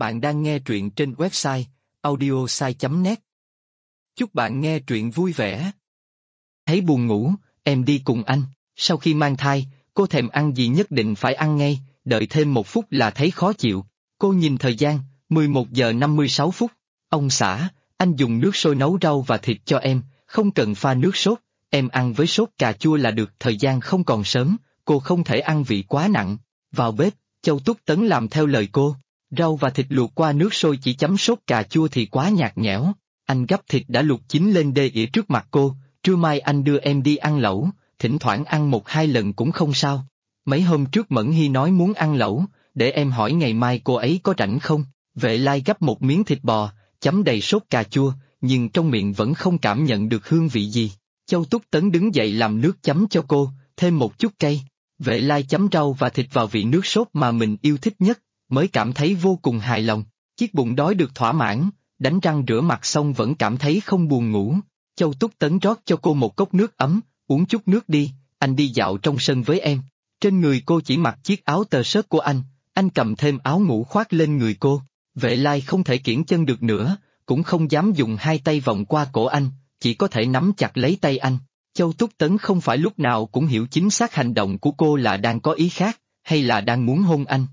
Bạn đang nghe truyện trên website audiosai.net. Chúc bạn nghe truyện vui vẻ. Thấy buồn ngủ, em đi cùng anh. Sau khi mang thai, cô thèm ăn gì nhất định phải ăn ngay, đợi thêm 1 phút là thấy khó chịu. Cô nhìn thời gian, 11 giờ 56 phút. Ông xã, anh dùng nước sôi nấu rau và thịt cho em, không cần pha nước sốt, em ăn với sốt cà chua là được. Thời gian không còn sớm, cô không thể ăn vị quá nặng. Vào bếp, Châu Túc Tấn làm theo lời cô. Rau và thịt luộc qua nước sôi chỉ chấm sốt cà chua thì quá nhạt nhẽo. Anh gắp thịt đã luộc chín lên đê ỉa trước mặt cô. Trưa mai anh đưa em đi ăn lẩu, thỉnh thoảng ăn 1-2 lần cũng không sao. Mấy hôm trước Mẫn Hy nói muốn ăn lẩu, để em hỏi ngày mai cô ấy có rảnh không. Vệ Lai gắp một miếng thịt bò, chấm đầy sốt cà chua, nhưng trong miệng vẫn không cảm nhận được hương vị gì. Châu Túc Tấn đứng dậy làm nước chấm cho cô, thêm một chút cay. Vệ Lai chấm rau và thịt vào vị nước sốt mà mình yêu thích nhất, mới cảm thấy vô cùng hài lòng. Chiếc bụng đói được thỏa mãn, đánh răng rửa mặt xong vẫn cảm thấy không buồn ngủ. Châu Túc Tấn rót cho cô một cốc nước ấm, uống chút nước đi, anh đi dạo trong sân với em. Trên người cô chỉ mặc chiếc áo tơ sớt của anh cầm thêm áo ngủ khoác lên người cô. Vệ Lai không thể kiễng chân được nữa, cũng không dám dùng 2 tay vòng qua cổ anh, chỉ có thể nắm chặt lấy tay anh. Châu Túc Tấn không phải lúc nào cũng hiểu chính xác hành động của cô là đang có ý khác, hay là đang muốn hôn anh.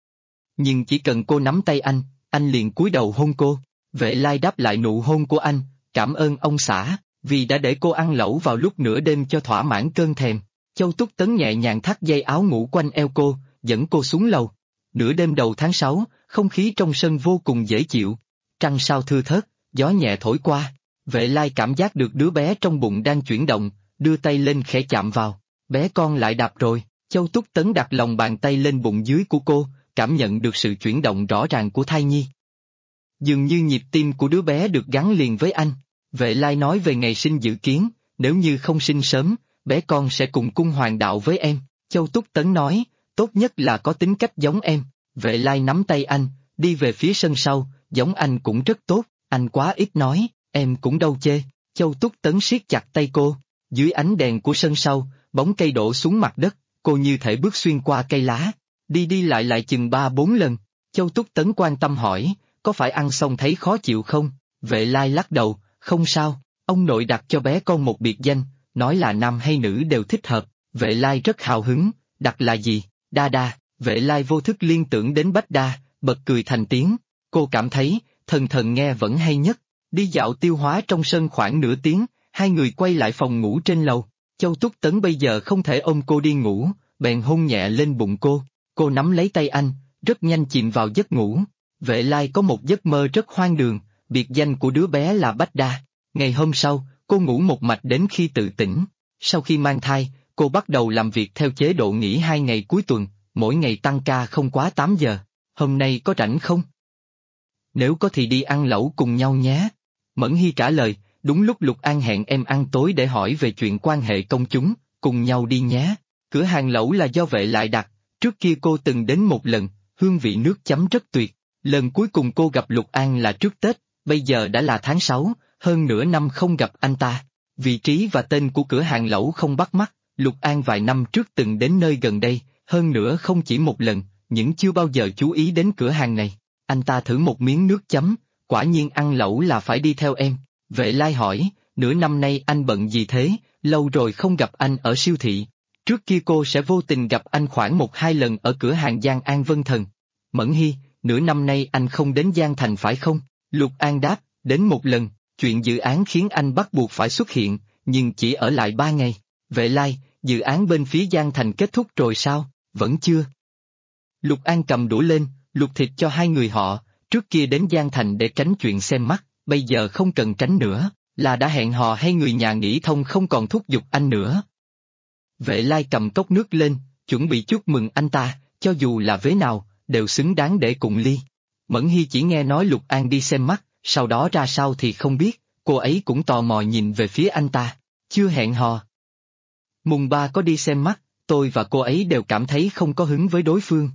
Nhưng chỉ cần cô nắm tay anh liền cúi đầu hôn cô. Vệ Lai đáp lại nụ hôn của anh, cảm ơn ông xã, vì đã để cô ăn lẩu vào lúc nửa đêm cho thỏa mãn cơn thèm. Châu Túc Tấn nhẹ nhàng thắt dây áo ngủ quanh eo cô, dẫn cô xuống lầu. Nửa đêm đầu tháng 6, không khí trong sân vô cùng dễ chịu. Trăng sao thưa thớt, gió nhẹ thổi qua. Vệ Lai cảm giác được đứa bé trong bụng đang chuyển động, đưa tay lên khẽ chạm vào. Bé con lại đạp rồi. Châu Túc Tấn đặt lòng bàn tay lên bụng dưới của cô, cảm nhận được sự chuyển động rõ ràng của thai nhi. Dường như nhịp tim của đứa bé được gắn liền với anh. Vệ Lai nói về ngày sinh dự kiến, nếu như không sinh sớm, bé con sẽ cùng cung hoàng đạo với em. Châu Túc Tấn nói, tốt nhất là có tính cách giống em. Vệ Lai nắm tay anh, đi về phía sân sau, giống anh cũng rất tốt, anh quá ít nói, em cũng đâu chê. Châu Túc Tấn siết chặt tay cô, dưới ánh đèn của sân sau, bóng cây đổ xuống mặt đất, cô như thể bước xuyên qua cây lá, đi đi lại lại chừng 3-4 lần. Châu Túc Tấn quan tâm hỏi, có phải ăn xong thấy khó chịu không? Vệ Lai lắc đầu, không sao, ông nội đặt cho bé con một biệt danh, nói là nam hay nữ đều thích hợp. Vệ Lai rất hào hứng, đặt là gì? Đa Đa. Vệ Lai vô thức liên tưởng đến Bách Đa, bật cười thành tiếng. Cô cảm thấy, thần thần nghe vẫn hay nhất. Đi dạo tiêu hóa trong sân khoảng nửa tiếng, hai người quay lại phòng ngủ trên lầu. Châu Túc Tấn bây giờ không thể ôm cô đi ngủ, bèn hôn nhẹ lên bụng cô. Cô nắm lấy tay anh, rất nhanh chìm vào giấc ngủ. Vệ Lai có một giấc mơ rất hoang đường, biệt danh của đứa bé là Bách Đa. Ngày hôm sau, cô ngủ một mạch đến khi tự tỉnh. Sau khi mang thai, cô bắt đầu làm việc theo chế độ nghỉ 2 ngày cuối tuần, mỗi ngày tăng ca không quá 8 giờ. Hôm nay có rảnh không? Nếu có thì đi ăn lẩu cùng nhau nhé. Mẫn Hy trả lời, đúng lúc Lục An hẹn em ăn tối để hỏi về chuyện quan hệ công chúng, cùng nhau đi nhé. Cửa hàng lẩu là do Vệ Lại đặt, trước kia cô từng đến một lần, hương vị nước chấm rất tuyệt. Lần cuối cùng cô gặp Lục An là trước Tết, bây giờ đã là tháng 6, hơn nửa năm không gặp anh ta. Vị trí và tên của cửa hàng lẩu không bắt mắt, Lục An vài năm trước từng đến nơi gần đây, hơn nữa không chỉ một lần, nhưng chưa bao giờ chú ý đến cửa hàng này. Anh ta thử một miếng nước chấm, quả nhiên ăn lẩu là phải đi theo em. Vệ Lai hỏi, nửa năm nay anh bận gì thế, lâu rồi không gặp anh ở siêu thị. Trước kia cô sẽ vô tình gặp anh khoảng 1-2 lần ở cửa hàng Giang An Vân Thần. Mẫn Hy, nửa năm nay anh không đến Giang Thành phải không? Lục An đáp, đến một lần, chuyện dự án khiến anh bắt buộc phải xuất hiện, nhưng chỉ ở lại 3 ngày. Vệ Lai, dự án bên phía Giang Thành kết thúc rồi sao? Vẫn chưa. Lục An cầm đũa lên, luộc thịt cho hai người họ, trước kia đến Giang Thành để tránh chuyện xem mắt, bây giờ không cần tránh nữa, là đã hẹn hò hay người nhà nghĩ thông không còn thúc giục anh nữa. Vệ Lai cầm cốc nước lên, chuẩn bị chúc mừng anh ta, cho dù là vế nào, đều xứng đáng để cùng ly. Mẫn Hy chỉ nghe nói Lục An đi xem mắt, sau đó ra sao thì không biết, cô ấy cũng tò mò nhìn về phía anh ta, chưa hẹn hò. Mùng 3 có đi xem mắt, tôi và cô ấy đều cảm thấy không có hứng với đối phương.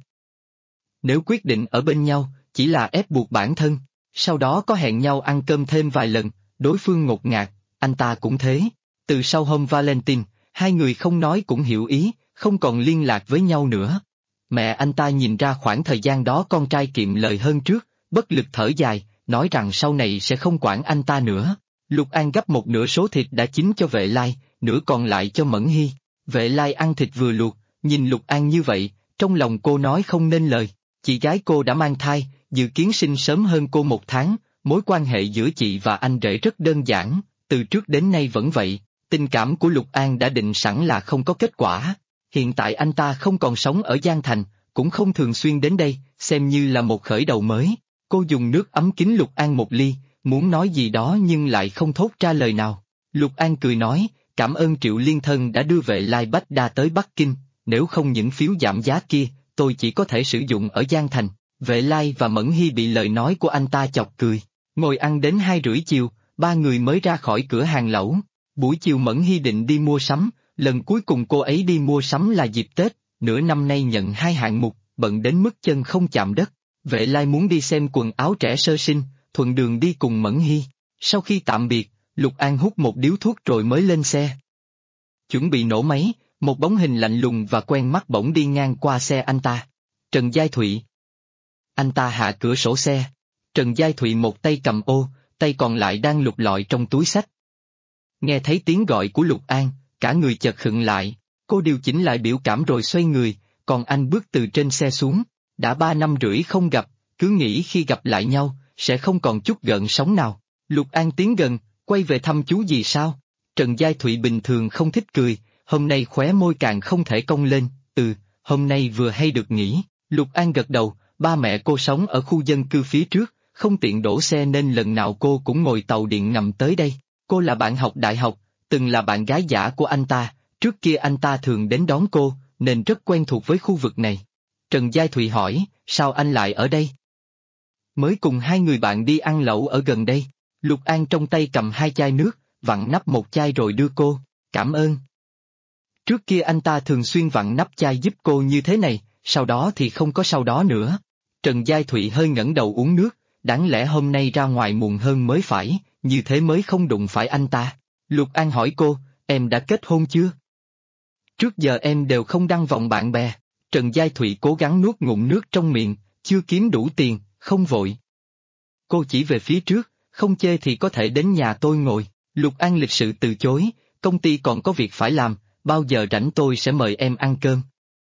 Nếu quyết định ở bên nhau, chỉ là ép buộc bản thân, sau đó có hẹn nhau ăn cơm thêm vài lần, đối phương ngột ngạt, anh ta cũng thế. Từ sau hôm Valentine, hai người không nói cũng hiểu ý, không còn liên lạc với nhau nữa. Mẹ anh ta nhìn ra khoảng thời gian đó con trai kiệm lời hơn trước, bất lực thở dài, nói rằng sau này sẽ không quản anh ta nữa. Lục An gấp một nửa số thịt đã chín cho Vệ Lai, nửa còn lại cho Mẫn Hy. Vệ Lai ăn thịt vừa luộc, nhìn Lục An như vậy, trong lòng cô nói không nên lời. Chị gái cô đã mang thai, dự kiến sinh sớm hơn cô 1 tháng, mối quan hệ giữa chị và anh rể rất đơn giản, từ trước đến nay vẫn vậy. Tình cảm của Lục An đã định sẵn là không có kết quả. Hiện tại anh ta không còn sống ở Giang Thành, cũng không thường xuyên đến đây, xem như là một khởi đầu mới. Cô dùng nước ấm kính Lục An một ly, muốn nói gì đó nhưng lại không thốt ra lời nào. Lục An cười nói, cảm ơn Triệu Liên Thân đã đưa Vệ Lai Bách Đa tới Bắc Kinh, nếu không những phiếu giảm giá kia, tôi chỉ có thể sử dụng ở Giang Thành. Vệ Lai và Mẫn Hy bị lời nói của anh ta chọc cười. Ngồi ăn đến 2:30 chiều, ba người mới ra khỏi cửa hàng lẩu. Buổi chiều Mẫn Hy định đi mua sắm, lần cuối cùng cô ấy đi mua sắm là dịp Tết, nửa năm nay nhận 2 hạng mục, bận đến mức chân không chạm đất. Vệ Lai muốn đi xem quần áo trẻ sơ sinh, thuận đường đi cùng Mẫn Hy. Sau khi tạm biệt, Lục An hút một điếu thuốc rồi mới lên xe. Chuẩn bị nổ máy, một bóng hình lạnh lùng và quen mắt bỗng đi ngang qua xe anh ta. Trần Giai Thụy. Anh ta hạ cửa sổ xe. Trần Giai Thụy một tay cầm ô, tay còn lại đang lục lọi trong túi xách. Nghe thấy tiếng gọi của Lục An, cả người chợt khựng lại, cô điều chỉnh lại biểu cảm rồi xoay người, còn anh bước từ trên xe xuống. Đã 3 năm rưỡi không gặp, cứ nghĩ khi gặp lại nhau, sẽ không còn chút gợn sóng nào. Lục An tiến gần, quay về thăm chú gì sao? Trần Giai Thụy bình thường không thích cười, hôm nay khóe môi càng không thể cong lên, hôm nay vừa hay được nghỉ. Lục An gật đầu, ba mẹ cô sống ở khu dân cư phía trước, không tiện đổ xe nên lần nào cô cũng ngồi tàu điện ngầm tới đây. Cô là bạn học đại học, từng là bạn gái giả của anh ta, trước kia anh ta thường đến đón cô, nên rất quen thuộc với khu vực này. Trần Giai Thụy hỏi, sao anh lại ở đây? Mới cùng 2 người bạn đi ăn lẩu ở gần đây. Lục An trong tay cầm 2 chai nước, vặn nắp một chai rồi đưa cô, cảm ơn. Trước kia anh ta thường xuyên vặn nắp chai giúp cô như thế này, sau đó thì không có sau đó nữa. Trần Giai Thụy hơi ngẩng đầu uống nước, đáng lẽ hôm nay ra ngoài muộn hơn mới phải, như thế mới không đụng phải anh ta. Lục An hỏi cô, em đã kết hôn chưa? Trước giờ em đều không đăng vòng bạn bè. Trần Giai Thụy cố gắng nuốt ngụm nước trong miệng, chưa kiếm đủ tiền, không vội. Cô chỉ về phía trước, không chê thì có thể đến nhà tôi ngồi. Lục An lịch sự từ chối, công ty còn có việc phải làm, bao giờ rảnh tôi sẽ mời em ăn cơm.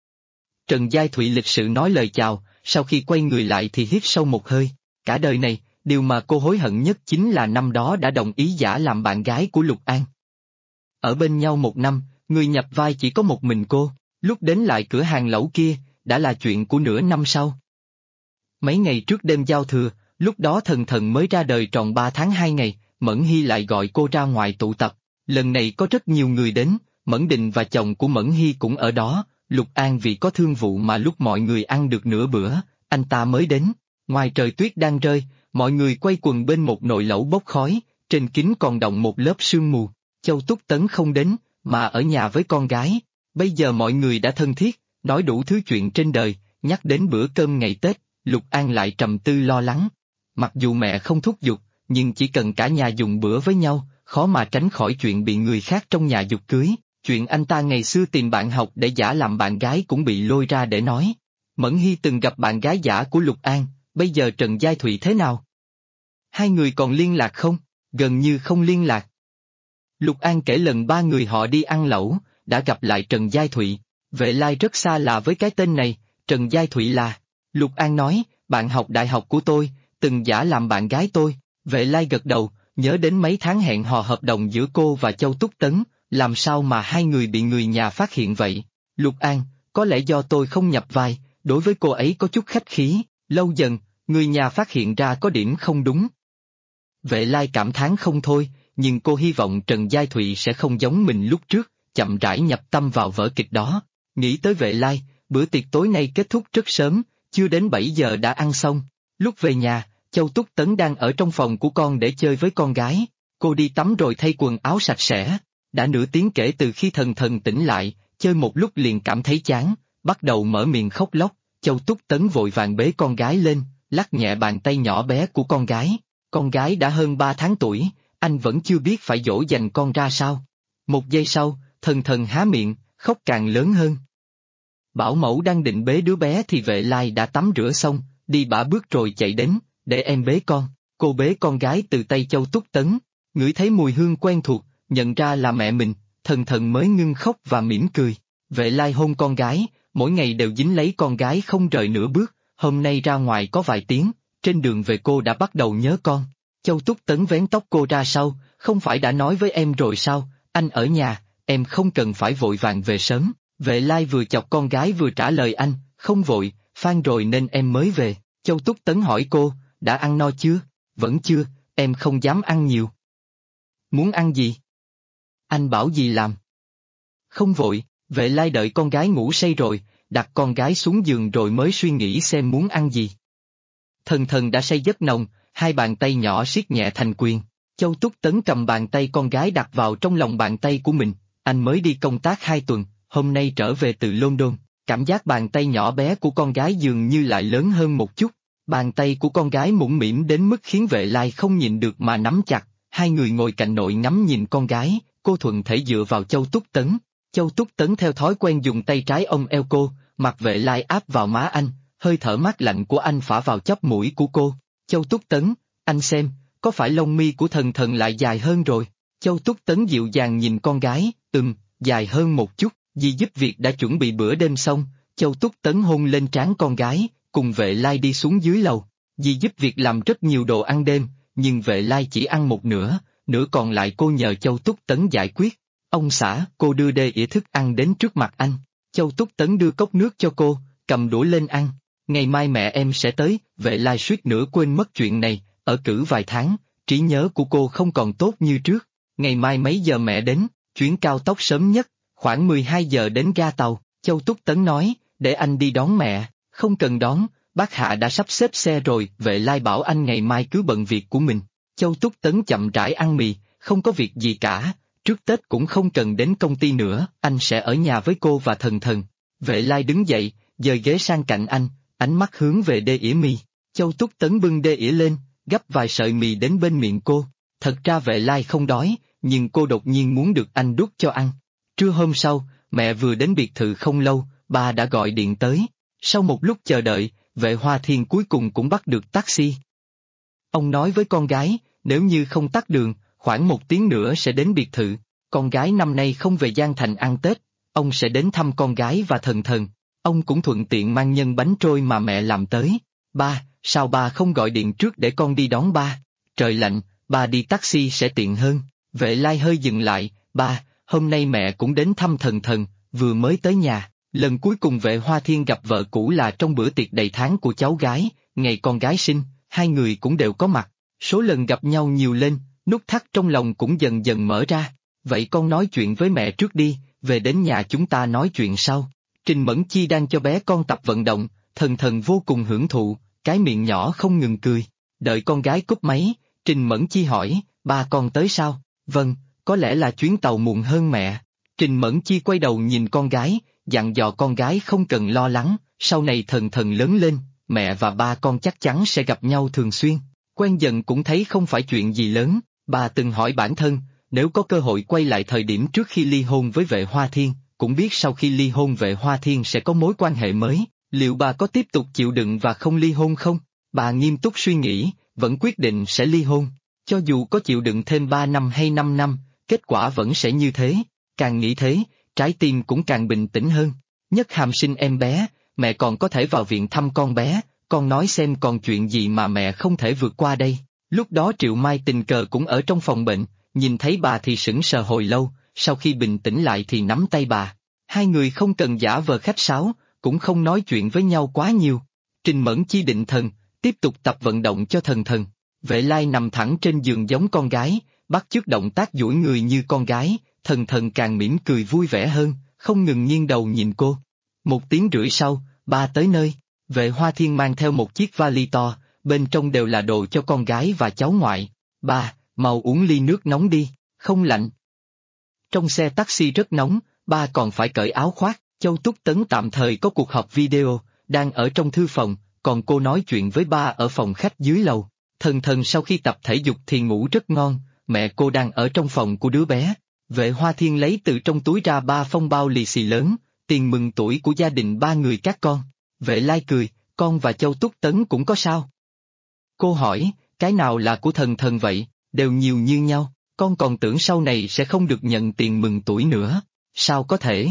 Trần Giai Thụy lịch sự nói lời chào, sau khi quay người lại thì hít sâu một hơi. Cả đời này, điều mà cô hối hận nhất chính là năm đó đã đồng ý giả làm bạn gái của Lục An. Ở bên nhau 1 năm, người nhập vai chỉ có một mình cô, lúc đến lại cửa hàng lẩu kia, đã là chuyện của nửa năm sau. Mấy ngày trước đêm giao thừa, lúc đó Thần Thần mới ra đời tròn 3 tháng 2 ngày, Mẫn Hy lại gọi cô ra ngoài tụ tập. Lần này có rất nhiều người đến, Mẫn Định và chồng của Mẫn Hy cũng ở đó. Lục An vì có thương vụ mà lúc mọi người ăn được nửa bữa, anh ta mới đến. Ngoài trời tuyết đang rơi, mọi người quay quần bên một nồi lẩu bốc khói, trên kính còn đọng một lớp sương mù. Châu Túc Tấn không đến, mà ở nhà với con gái. Bây giờ mọi người đã thân thiết, nói đủ thứ chuyện trên đời, nhắc đến bữa cơm ngày Tết, Lục An lại trầm tư lo lắng. Mặc dù mẹ không thúc giục, nhưng chỉ cần cả nhà dùng bữa với nhau, khó mà tránh khỏi chuyện bị người khác trong nhà giục cưới. Chuyện anh ta ngày xưa tìm bạn học để giả làm bạn gái cũng bị lôi ra để nói. Mẫn Hy từng gặp bạn gái giả của Lục An, bây giờ Trần Giai Thụy thế nào? 2 người còn liên lạc không? Gần như không liên lạc. Lục An kể lần 3 người họ đi ăn lẩu, đã gặp lại Trần Giai Thụy. Vệ Lai rất xa lạ với cái tên này, Trần Giai Thụy là. Lục An nói, bạn học đại học của tôi, từng giả làm bạn gái tôi. Vệ Lai gật đầu, nhớ đến mấy tháng hẹn hò hợp đồng giữa cô và Châu Túc Tấn, làm sao mà 2 người bị người nhà phát hiện vậy? Lục An, có lẽ do tôi không nhập vai, đối với cô ấy có chút khách khí, lâu dần, người nhà phát hiện ra có điểm không đúng. Vệ Lai cảm thán không thôi, nhưng cô hy vọng Trần Giai Thụy sẽ không giống mình lúc trước, chậm rãi nhập tâm vào vở kịch đó. Nghĩ tới Vệ Lai, bữa tiệc tối nay kết thúc rất sớm, chưa đến 7 giờ đã ăn xong. Lúc về nhà, Châu Túc Tấn đang ở trong phòng của con để chơi với con gái. Cô đi tắm rồi thay quần áo sạch sẽ. Đã nửa tiếng kể từ khi Thần Thần tỉnh lại, chơi một lúc liền cảm thấy chán, bắt đầu mở miệng khóc lóc. Châu Túc Tấn vội vàng bế con gái lên, lắc nhẹ bàn tay nhỏ bé của con gái. Con gái đã hơn 3 tháng tuổi, anh vẫn chưa biết phải dỗ dành con ra sao. 1 giây sau, Thần Thần há miệng, khóc càng lớn hơn. Bảo mẫu đang định bế đứa bé thì Vệ Lai đã tắm rửa xong, đi bả bước rồi chạy đến, để em bế con. Cô bế con gái từ tay Châu Túc Tấn, ngửi thấy mùi hương quen thuộc, nhận ra là mẹ mình, thần thần mới ngưng khóc và mỉm cười. Vệ Lai hôn con gái, mỗi ngày đều dính lấy con gái không rời nửa bước, hôm nay ra ngoài có vài tiếng, trên đường về cô đã bắt đầu nhớ con. Châu Túc Tấn vén tóc cô ra sau, không phải đã nói với em rồi sao, anh ở nhà, em không cần phải vội vàng về sớm. Vệ Lai vừa chọc con gái vừa trả lời anh, không vội, phan rồi nên em mới về. Châu Túc Tấn hỏi cô, đã ăn no chưa? Vẫn chưa, em không dám ăn nhiều. Muốn ăn gì? Anh bảo gì làm? Không vội, Vệ Lai đợi con gái ngủ say rồi, đặt con gái xuống giường rồi mới suy nghĩ xem muốn ăn gì. Thần thần đã say giấc nồng, hai bàn tay nhỏ siết nhẹ thành quyền. Châu Túc Tấn cầm bàn tay con gái đặt vào trong lòng bàn tay của mình, anh mới đi công tác 2 tuần, hôm nay trở về từ London, cảm giác bàn tay nhỏ bé của con gái dường như lại lớn hơn một chút. Bàn tay của con gái mũm mĩm đến mức khiến Vệ Lai không nhịn được mà nắm chặt, hai người ngồi cạnh nội ngắm nhìn con gái, cô thuận thể dựa vào Châu Túc Tấn. Châu Túc Tấn theo thói quen dùng tay trái ôm eo cô, mặt Vệ Lai áp vào má anh, hơi thở mát lạnh của anh phả vào chóp mũi của cô. Châu Túc Tấn, anh xem, có phải lông mi của thần thần lại dài hơn rồi? Châu Túc Tấn dịu dàng nhìn con gái, dài hơn một chút, dì giúp việc đã chuẩn bị bữa đêm xong, Châu Túc Tấn hôn lên trán con gái, cùng Vệ Lai đi xuống dưới lầu. Dì giúp việc làm rất nhiều đồ ăn đêm, nhưng Vệ Lai chỉ ăn một nửa, nửa còn lại cô nhờ Châu Túc Tấn giải quyết. Ông xã, cô đưa đĩa thức ăn đến trước mặt anh. Châu Túc Tấn đưa cốc nước cho cô, cầm đũa lên ăn. Ngày mai mẹ em sẽ tới, Vệ Lai suýt nữa quên mất chuyện này, ở cữ vài tháng, trí nhớ của cô không còn tốt như trước. Ngày mai mấy giờ mẹ đến, chuyến cao tốc sớm nhất, khoảng 12 giờ đến ga tàu. Châu Túc Tấn nói, để anh đi đón mẹ. Không cần đón, bác Hạ đã sắp xếp xe rồi. Vệ Lai bảo anh ngày mai cứ bận việc của mình. Châu Túc Tấn chậm rãi ăn mì, không có việc gì cả, trước Tết cũng không cần đến công ty nữa, anh sẽ ở nhà với cô và thần thần. Vệ Lai đứng dậy, dời ghế sang cạnh anh, ánh mắt hướng về đĩa mì. Châu Túc Tấn bưng đĩa lên, gắp vài sợi mì đến bên miệng cô. Thật ra Vệ Lai không đói, nhưng cô đột nhiên muốn được anh đút cho ăn. Trưa hôm sau, mẹ vừa đến biệt thự không lâu, ba đã gọi điện tới. Sau một lúc chờ đợi, Vệ Hoa Thiên cuối cùng cũng bắt được taxi. Ông nói với con gái, nếu như không tắt đường, khoảng 1 tiếng nữa sẽ đến biệt thự. Con gái năm nay không về Giang Thành ăn Tết, ông sẽ đến thăm con gái và thần thần. Ông cũng thuận tiện mang nhân bánh trôi mà mẹ làm tới. Ba, sao ba không gọi điện trước để con đi đón ba? Trời lạnh, ba đi taxi sẽ tiện hơn. Vệ Lai hơi dừng lại, ba, hôm nay mẹ cũng đến thăm thần thần, vừa mới tới nhà. Lần cuối cùng Vệ Hoa Thiên gặp vợ cũ là trong bữa tiệc đầy tháng của cháu gái, ngày con gái sinh, hai người cũng đều có mặt. Số lần gặp nhau nhiều lên, nút thắt trong lòng cũng dần dần mở ra. Vậy con nói chuyện với mẹ trước đi, về đến nhà chúng ta nói chuyện sau. Trình Mẫn Chi đang cho bé con tập vận động, thần thần vô cùng hưởng thụ, cái miệng nhỏ không ngừng cười. Đợi con gái cúp máy, Trình Mẫn Chi hỏi, ba con tới sao? Vâng, có lẽ là chuyến tàu muộn hơn mẹ. Trình Mẫn Chi quay đầu nhìn con gái, dặn dò con gái không cần lo lắng, sau này thần thần lớn lên, mẹ và ba con chắc chắn sẽ gặp nhau thường xuyên. Quen dần cũng thấy không phải chuyện gì lớn, bà từng hỏi bản thân, nếu có cơ hội quay lại thời điểm trước khi ly hôn với Vệ Hoa Thiên, cũng biết sau khi ly hôn Vệ Hoa Thiên sẽ có mối quan hệ mới, liệu bà có tiếp tục chịu đựng và không ly hôn không? Bà nghiêm túc suy nghĩ, vẫn quyết định sẽ ly hôn. Cho dù có chịu đựng thêm 3 năm hay 5 năm, kết quả vẫn sẽ như thế. Càng nghĩ thế, trái tim cũng càng bình tĩnh hơn. Nhất Hàm sinh em bé, mẹ còn có thể vào viện thăm con bé, con nói xem còn chuyện gì mà mẹ không thể vượt qua đây. Lúc đó Triệu Mai tình cờ cũng ở trong phòng bệnh, nhìn thấy bà thì sững sờ hồi lâu, sau khi bình tĩnh lại thì nắm tay bà. Hai người không cần giả vờ khách sáo, cũng không nói chuyện với nhau quá nhiều. Trình Mẫn Chi định thần, tiếp tục tập vận động cho thần thần. Vệ Lai nằm thẳng trên giường giống con gái, bắt chước động tác duỗi người như con gái, thần thần càng mỉm cười vui vẻ hơn, không ngừng nghiêng đầu nhìn cô. 1 tiếng rưỡi sau, ba tới nơi. Vệ Hoa Thiên mang theo một chiếc vali to, bên trong đều là đồ cho con gái và cháu ngoại. Ba, mau uống ly nước nóng đi, không lạnh. Trong xe taxi rất nóng, ba còn phải cởi áo khoác. Châu Túc Tấn tạm thời có cuộc họp video, đang ở trong thư phòng, còn cô nói chuyện với ba ở phòng khách dưới lầu. Thần thần sau khi tập thể dục thì ngủ rất ngon, mẹ cô đang ở trong phòng của đứa bé. Vệ Hoa Thiên lấy từ trong túi ra 3 phong bao lì xì lớn, tiền mừng tuổi của gia đình 3 người các con. Vệ Lai cười, con và Châu Túc Tấn cũng có sao? Cô hỏi, cái nào là của thần thần vậy, đều nhiều như nhau, con còn tưởng sau này sẽ không được nhận tiền mừng tuổi nữa, sao có thể?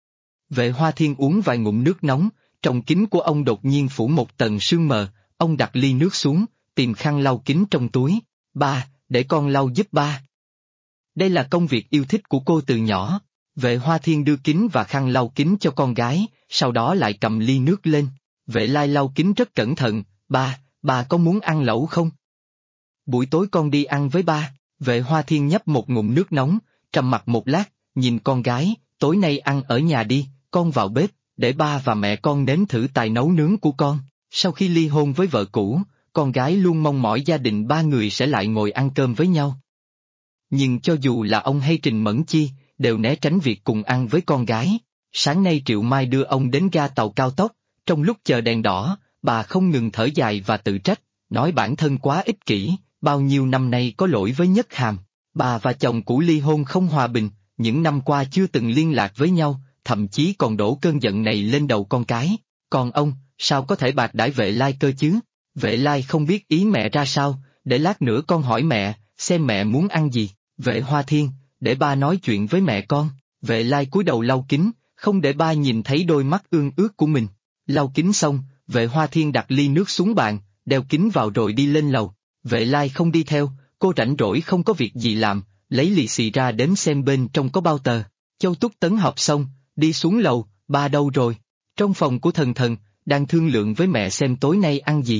Vệ Hoa Thiên uống vài ngụm nước nóng, trong kính của ông đột nhiên phủ một tầng sương mờ, ông đặt ly nước xuống, tìm khăn lau kính trong túi, ba, để con lau giúp ba. Đây là công việc yêu thích của cô từ nhỏ. Vệ Hoa Thiên đưa kính và khăn lau kính cho con gái, sau đó lại cầm ly nước lên. Vệ Lai lau kính rất cẩn thận, ba có muốn ăn lẩu không? Buổi tối con đi ăn với ba. Vệ Hoa Thiên nhấp một ngụm nước nóng, trầm mặc một lát, nhìn con gái, tối nay ăn ở nhà đi, con vào bếp, để ba và mẹ con nếm thử tài nấu nướng của con. Sau khi ly hôn với vợ cũ, con gái luôn mong mỏi gia đình ba người sẽ lại ngồi ăn cơm với nhau. Nhưng cho dù là ông hay Trình Mẫn Chi, đều né tránh việc cùng ăn với con gái. Sáng nay Triệu Mai đưa ông đến ga tàu cao tốc, trong lúc chờ đèn đỏ, bà không ngừng thở dài và tự trách, nói bản thân quá ích kỷ, bao nhiêu năm nay có lỗi với Nhất Hàm. Bà và chồng cũ ly hôn không hòa bình, những năm qua chưa từng liên lạc với nhau, thậm chí còn đổ cơn giận này lên đầu con cái. Còn ông, sao có thể bạc đãi Vệ Lai cơ chứ? Vệ Lai không biết ý mẹ ra sao, để lát nữa con hỏi mẹ, xem mẹ muốn ăn gì. Vệ Hoa Thiên, để ba nói chuyện với mẹ con. Vệ Lai cúi đầu lau kính, không để ba nhìn thấy đôi mắt ương ướt của mình. Lau kính xong, Vệ Hoa Thiên đặt ly nước xuống bàn, đeo kính vào rồi đi lên lầu. Vệ Lai không đi theo, cô rảnh rỗi không có việc gì làm, lấy lì xì ra đếm xem bên trong có bao tờ. Châu Túc Tấn họp xong, đi xuống lầu, ba đâu rồi? Trong phòng của thần thần, đang thương lượng với mẹ xem tối nay ăn gì.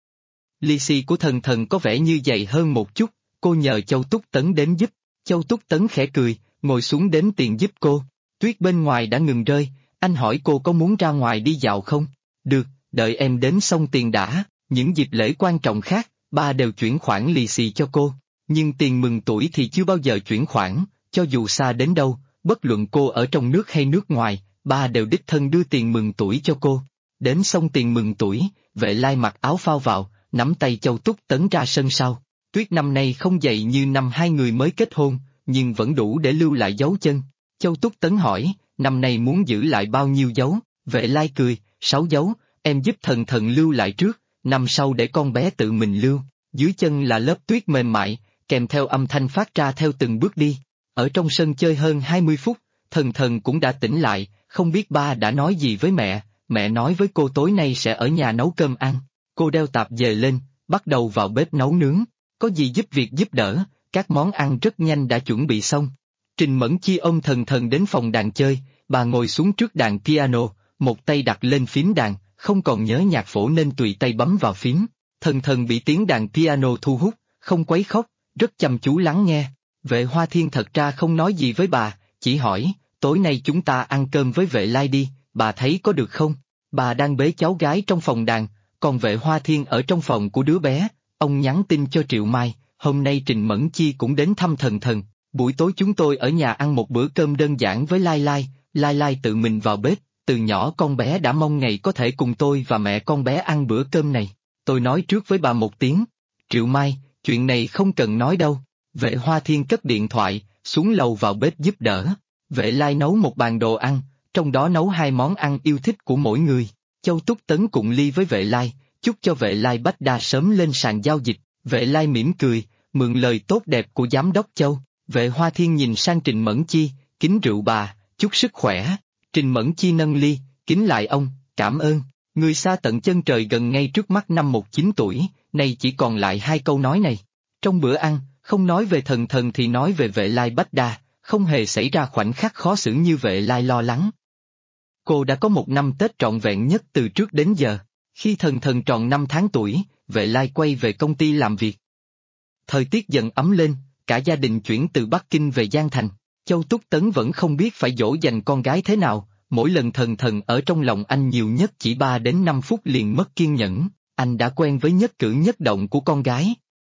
Lì xì của thần thần có vẻ như dày hơn một chút, cô nhờ Châu Túc Tấn đếm giúp. Châu Túc Tấn khẽ cười, ngồi xuống đếm tiền giúp cô. Tuyết bên ngoài đã ngừng rơi, anh hỏi cô có muốn ra ngoài đi dạo không? Được, đợi em đếm xong tiền đã, những dịp lễ quan trọng khác, ba đều chuyển khoản lì xì cho cô. Nhưng tiền mừng tuổi thì chưa bao giờ chuyển khoản, cho dù xa đến đâu, bất luận cô ở trong nước hay nước ngoài, ba đều đích thân đưa tiền mừng tuổi cho cô. Đếm xong tiền mừng tuổi, Vệ Lai mặc áo phao vào, nắm tay Châu Túc Tấn ra sân sau. Tuyết năm nay không dày như năm hai người mới kết hôn, nhưng vẫn đủ để lưu lại dấu chân. Châu Túc Tấn hỏi, năm nay muốn giữ lại bao nhiêu dấu? Vệ Lai cười, 6 dấu, em giúp thần thần lưu lại trước, năm sau để con bé tự mình lưu. Dưới chân là lớp tuyết mềm mại, kèm theo âm thanh phát ra theo từng bước đi. Ở trong sân chơi hơn 20 phút, thần thần cũng đã tỉnh lại, không biết ba đã nói gì với mẹ nói với cô tối nay sẽ ở nhà nấu cơm ăn. Cô đeo tạp dề lên, bắt đầu vào bếp nấu nướng. Có gì giúp việc giúp đỡ, các món ăn rất nhanh đã chuẩn bị xong. Trình Mẫn Chi ôm thần thần đến phòng đàn chơi, bà ngồi xuống trước đàn piano, một tay đặt lên phím đàn, không còn nhớ nhạc phổ nên tùy tay bấm vào phím. Thần thần bị tiếng đàn piano thu hút, không quấy khóc, rất chăm chú lắng nghe. Vệ Hoa Thiên thật ra không nói gì với bà, chỉ hỏi, tối nay chúng ta ăn cơm với Vệ Lai đi, bà thấy có được không? Bà đang bế cháu gái trong phòng đàn, còn Vệ Hoa Thiên ở trong phòng của đứa bé. Ông nhắn tin cho Triệu Mai, hôm nay Trình Mẫn Chi cũng đến thăm thần thần, buổi tối chúng tôi ở nhà ăn một bữa cơm đơn giản với Lai Lai. Lai Lai tự mình vào bếp, từ nhỏ con bé đã mong ngày có thể cùng tôi và mẹ con bé ăn bữa cơm này. Tôi nói trước với bà một tiếng. Triệu Mai, chuyện này không cần nói đâu. Vệ Hoa Thiên cất điện thoại, xuống lầu vào bếp giúp đỡ. Vệ Lai nấu một bàn đồ ăn, trong đó nấu 2 món ăn yêu thích của mỗi người. Châu Túc Tấn cùng ly với Vệ Lai, chúc cho Vệ Lai Bách Đa sớm lên sàn giao dịch. Vệ Lai mỉm cười, mượn lời tốt đẹp của giám đốc Châu. Vệ Hoa Thiên nhìn sang Trình Mẫn Chi, kính rượu bà, chúc sức khỏe. Trình Mẫn Chi nâng ly, kính lại ông, cảm ơn. Người xa tận chân trời gần ngay trước mắt năm 19 tuổi, nay chỉ còn lại 2 câu nói này. Trong bữa ăn, không nói về thần thần thì nói về Vệ Lai Bách Đa, không hề xảy ra khoảnh khắc khó xử như Vệ Lai lo lắng. Cô đã có một năm Tết trọn vẹn nhất từ trước đến giờ. Khi thần thần tròn 5 tháng tuổi, Vệ Lai quay về công ty làm việc. Thời tiết dần ấm lên, cả gia đình chuyển từ Bắc Kinh về Giang Thành. Châu Túc Tấn vẫn không biết phải dỗ dành con gái thế nào, mỗi lần thần thần ở trong lòng anh nhiều nhất chỉ 3 đến 5 phút liền mất kiên nhẫn, anh đã quen với nhất cử nhất động của con gái.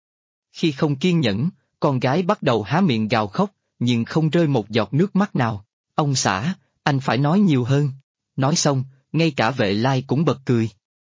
Khi không kiên nhẫn, con gái bắt đầu há miệng gào khóc, nhưng không rơi một giọt nước mắt nào. Ông xã, anh phải nói nhiều hơn. Nói xong, ngay cả Vệ Lai cũng bật cười.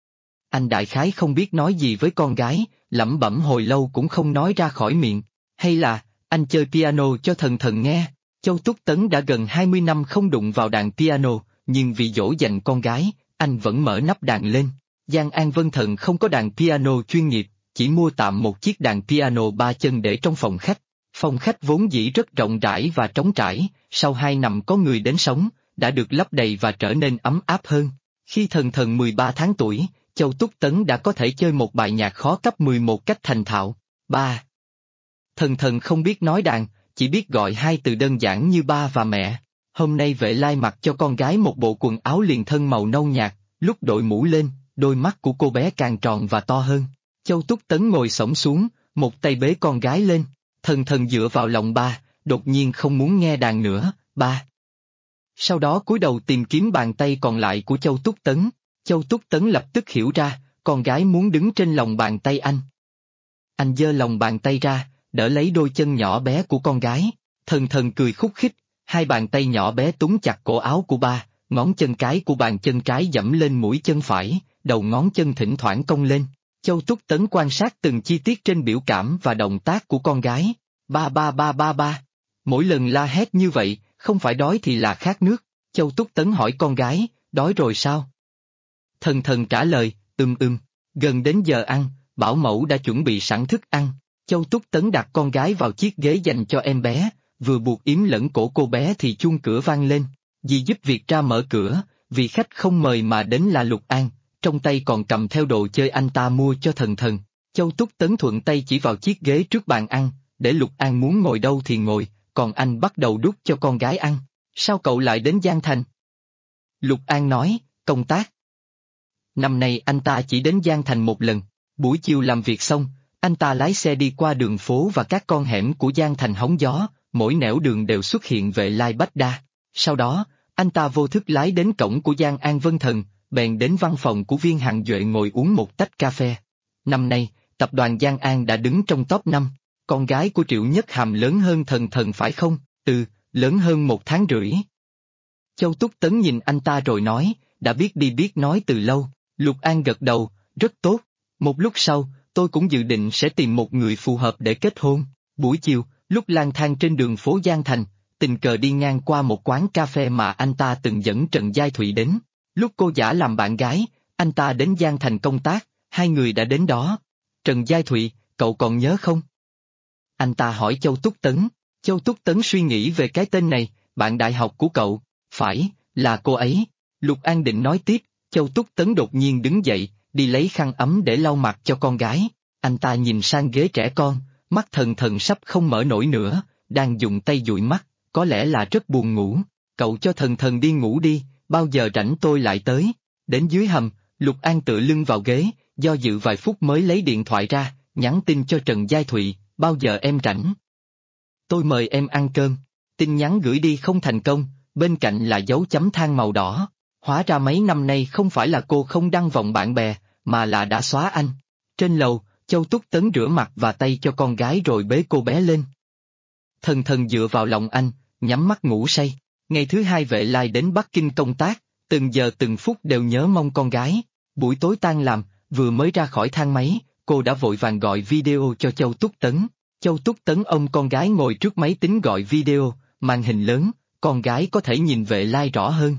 Anh đại khái không biết nói gì với con gái, lẩm bẩm hồi lâu cũng không nói ra khỏi miệng. Hay là, anh chơi piano cho thần thần nghe. Châu Túc Tấn đã gần 20 năm không đụng vào đàn piano, nhưng vì dỗ dành con gái, anh vẫn mở nắp đàn lên. Giang An Vân Thần không có đàn piano chuyên nghiệp, chỉ mua tạm một chiếc đàn piano 3 chân để trong phòng khách. Phòng khách vốn dĩ rất rộng rãi và trống trải, sau 2 năm có người đến sống, đã được lấp đầy và trở nên ấm áp hơn. Khi Thần Thần 13 tháng tuổi, Châu Túc Tấn đã có thể chơi một bài nhạc khó cấp 11 cách thành thạo. Ba. Thần Thần không biết nói đàn, chỉ biết gọi 2 từ đơn giản như ba và mẹ. Hôm nay Vệ Lai mặc cho con gái một bộ quần áo liền thân màu nâu nhạt, lúc đội mũ lên, đôi mắt của cô bé càng tròn và to hơn. Châu Túc Tấn ngồi xổm xuống, một tay bế con gái lên. Thần Thần dựa vào lòng ba, đột nhiên không muốn nghe đàn nữa, ba. Sau đó cúi đầu tìm kiếm bàn tay còn lại của Châu Túc Tấn. Châu Túc Tấn lập tức hiểu ra, con gái muốn đứng trên lòng bàn tay anh. Anh giơ lòng bàn tay ra, đỡ lấy đôi chân nhỏ bé của con gái. Thần Thần cười khúc khích, 2 bàn tay nhỏ bé túm chặt cổ áo của ba, ngón chân cái của bàn chân trái dẫm lên mũi chân phải, đầu ngón chân thỉnh thoảng cong lên. Châu Túc Tấn quan sát từng chi tiết trên biểu cảm và động tác của con gái. Ba ba ba ba ba. Mỗi lần la hét như vậy, không phải đói thì là khát nước. Châu Túc Tấn hỏi con gái, đói rồi sao? Thần Thần trả lời, gần đến giờ ăn, bảo mẫu đã chuẩn bị sẵn thức ăn. Châu Túc Tấn đặt con gái vào chiếc ghế dành cho em bé, vừa buộc yếm lẫn cổ cô bé thì chuông cửa vang lên. Dì giúp việc ra mở cửa, vì khách không mời mà đến là Lục An, trong tay còn cầm theo đồ chơi anh ta mua cho Thần Thần. Châu Túc Tấn thuận tay chỉ vào chiếc ghế trước bàn ăn, để Lục An muốn ngồi đâu thì ngồi, còn anh bắt đầu đút cho con gái ăn. Sao cậu lại đến Giang Thành? Lục An nói, công tác. Năm nay anh ta chỉ đến Giang Thành một lần, buổi chiều làm việc xong, anh ta lái xe đi qua đường phố và các con hẻm của Giang Thành hóng gió, mỗi nẻo đường đều xuất hiện Vệ Lai Bách Đa. Sau đó, anh ta vô thức lái đến cổng của Giang An Vân Thần, bèn đến văn phòng của Viên Hằng Duệ ngồi uống một tách cà phê. Năm nay, tập đoàn Giang An đã đứng trong top 5. Con gái của Triệu Nhất Hàm lớn hơn Thần Thần phải không? Lớn hơn 1 tháng rưỡi. Châu Túc Tấn nhìn anh ta rồi nói, đã biết đi biết nói từ lâu. Lục An gật đầu, rất tốt. Một lúc sau, tôi cũng dự định sẽ tìm một người phù hợp để kết hôn. Buổi chiều, lúc lang thang trên đường phố Giang Thành, tình cờ đi ngang qua một quán cà phê mà anh ta từng dẫn Trần Giai Thụy đến. Lúc cô giả làm bạn gái, anh ta đến Giang Thành công tác, 2 người đã đến đó. Trần Giai Thụy, cậu còn nhớ không? Anh ta hỏi Châu Túc Tấn. Châu Túc Tấn suy nghĩ về cái tên này, bạn đại học của cậu, phải, là cô ấy. Lục An định nói tiếp, Châu Túc Tấn đột nhiên đứng dậy, đi lấy khăn ấm để lau mặt cho con gái. Anh ta nhìn sang ghế trẻ con, mắt Thần Thần sắp không mở nổi nữa, đang dùng tay dụi mắt, có lẽ là rất buồn ngủ. Cậu cho Thần Thần đi ngủ đi, bao giờ rảnh tôi lại tới. Đến dưới hầm, Lục An tựa lưng vào ghế, do dự vài phút mới lấy điện thoại ra, nhắn tin cho Trần Giai Thụy, bao giờ em rảnh? Tôi mời em ăn cơm. Tin nhắn gửi đi không thành công, bên cạnh là dấu chấm than màu đỏ. Hóa ra mấy năm nay không phải là cô không đăng vòng bạn bè, mà là đã xóa anh. Trên lầu, Châu Túc Tấn rửa mặt và tay cho con gái rồi bế cô bé lên. Thần Thần dựa vào lòng anh, nhắm mắt ngủ say. Ngày thứ 2 Vệ Lai đến Bắc Kinh công tác, từng giờ từng phút đều nhớ mong con gái. Buổi tối tan làm, vừa mới ra khỏi thang máy, cô đã vội vàng gọi video cho Châu Túc Tấn. Châu Túc Tấn ôm con gái ngồi trước máy tính gọi video, màn hình lớn, con gái có thể nhìn Vệ Lai rõ hơn.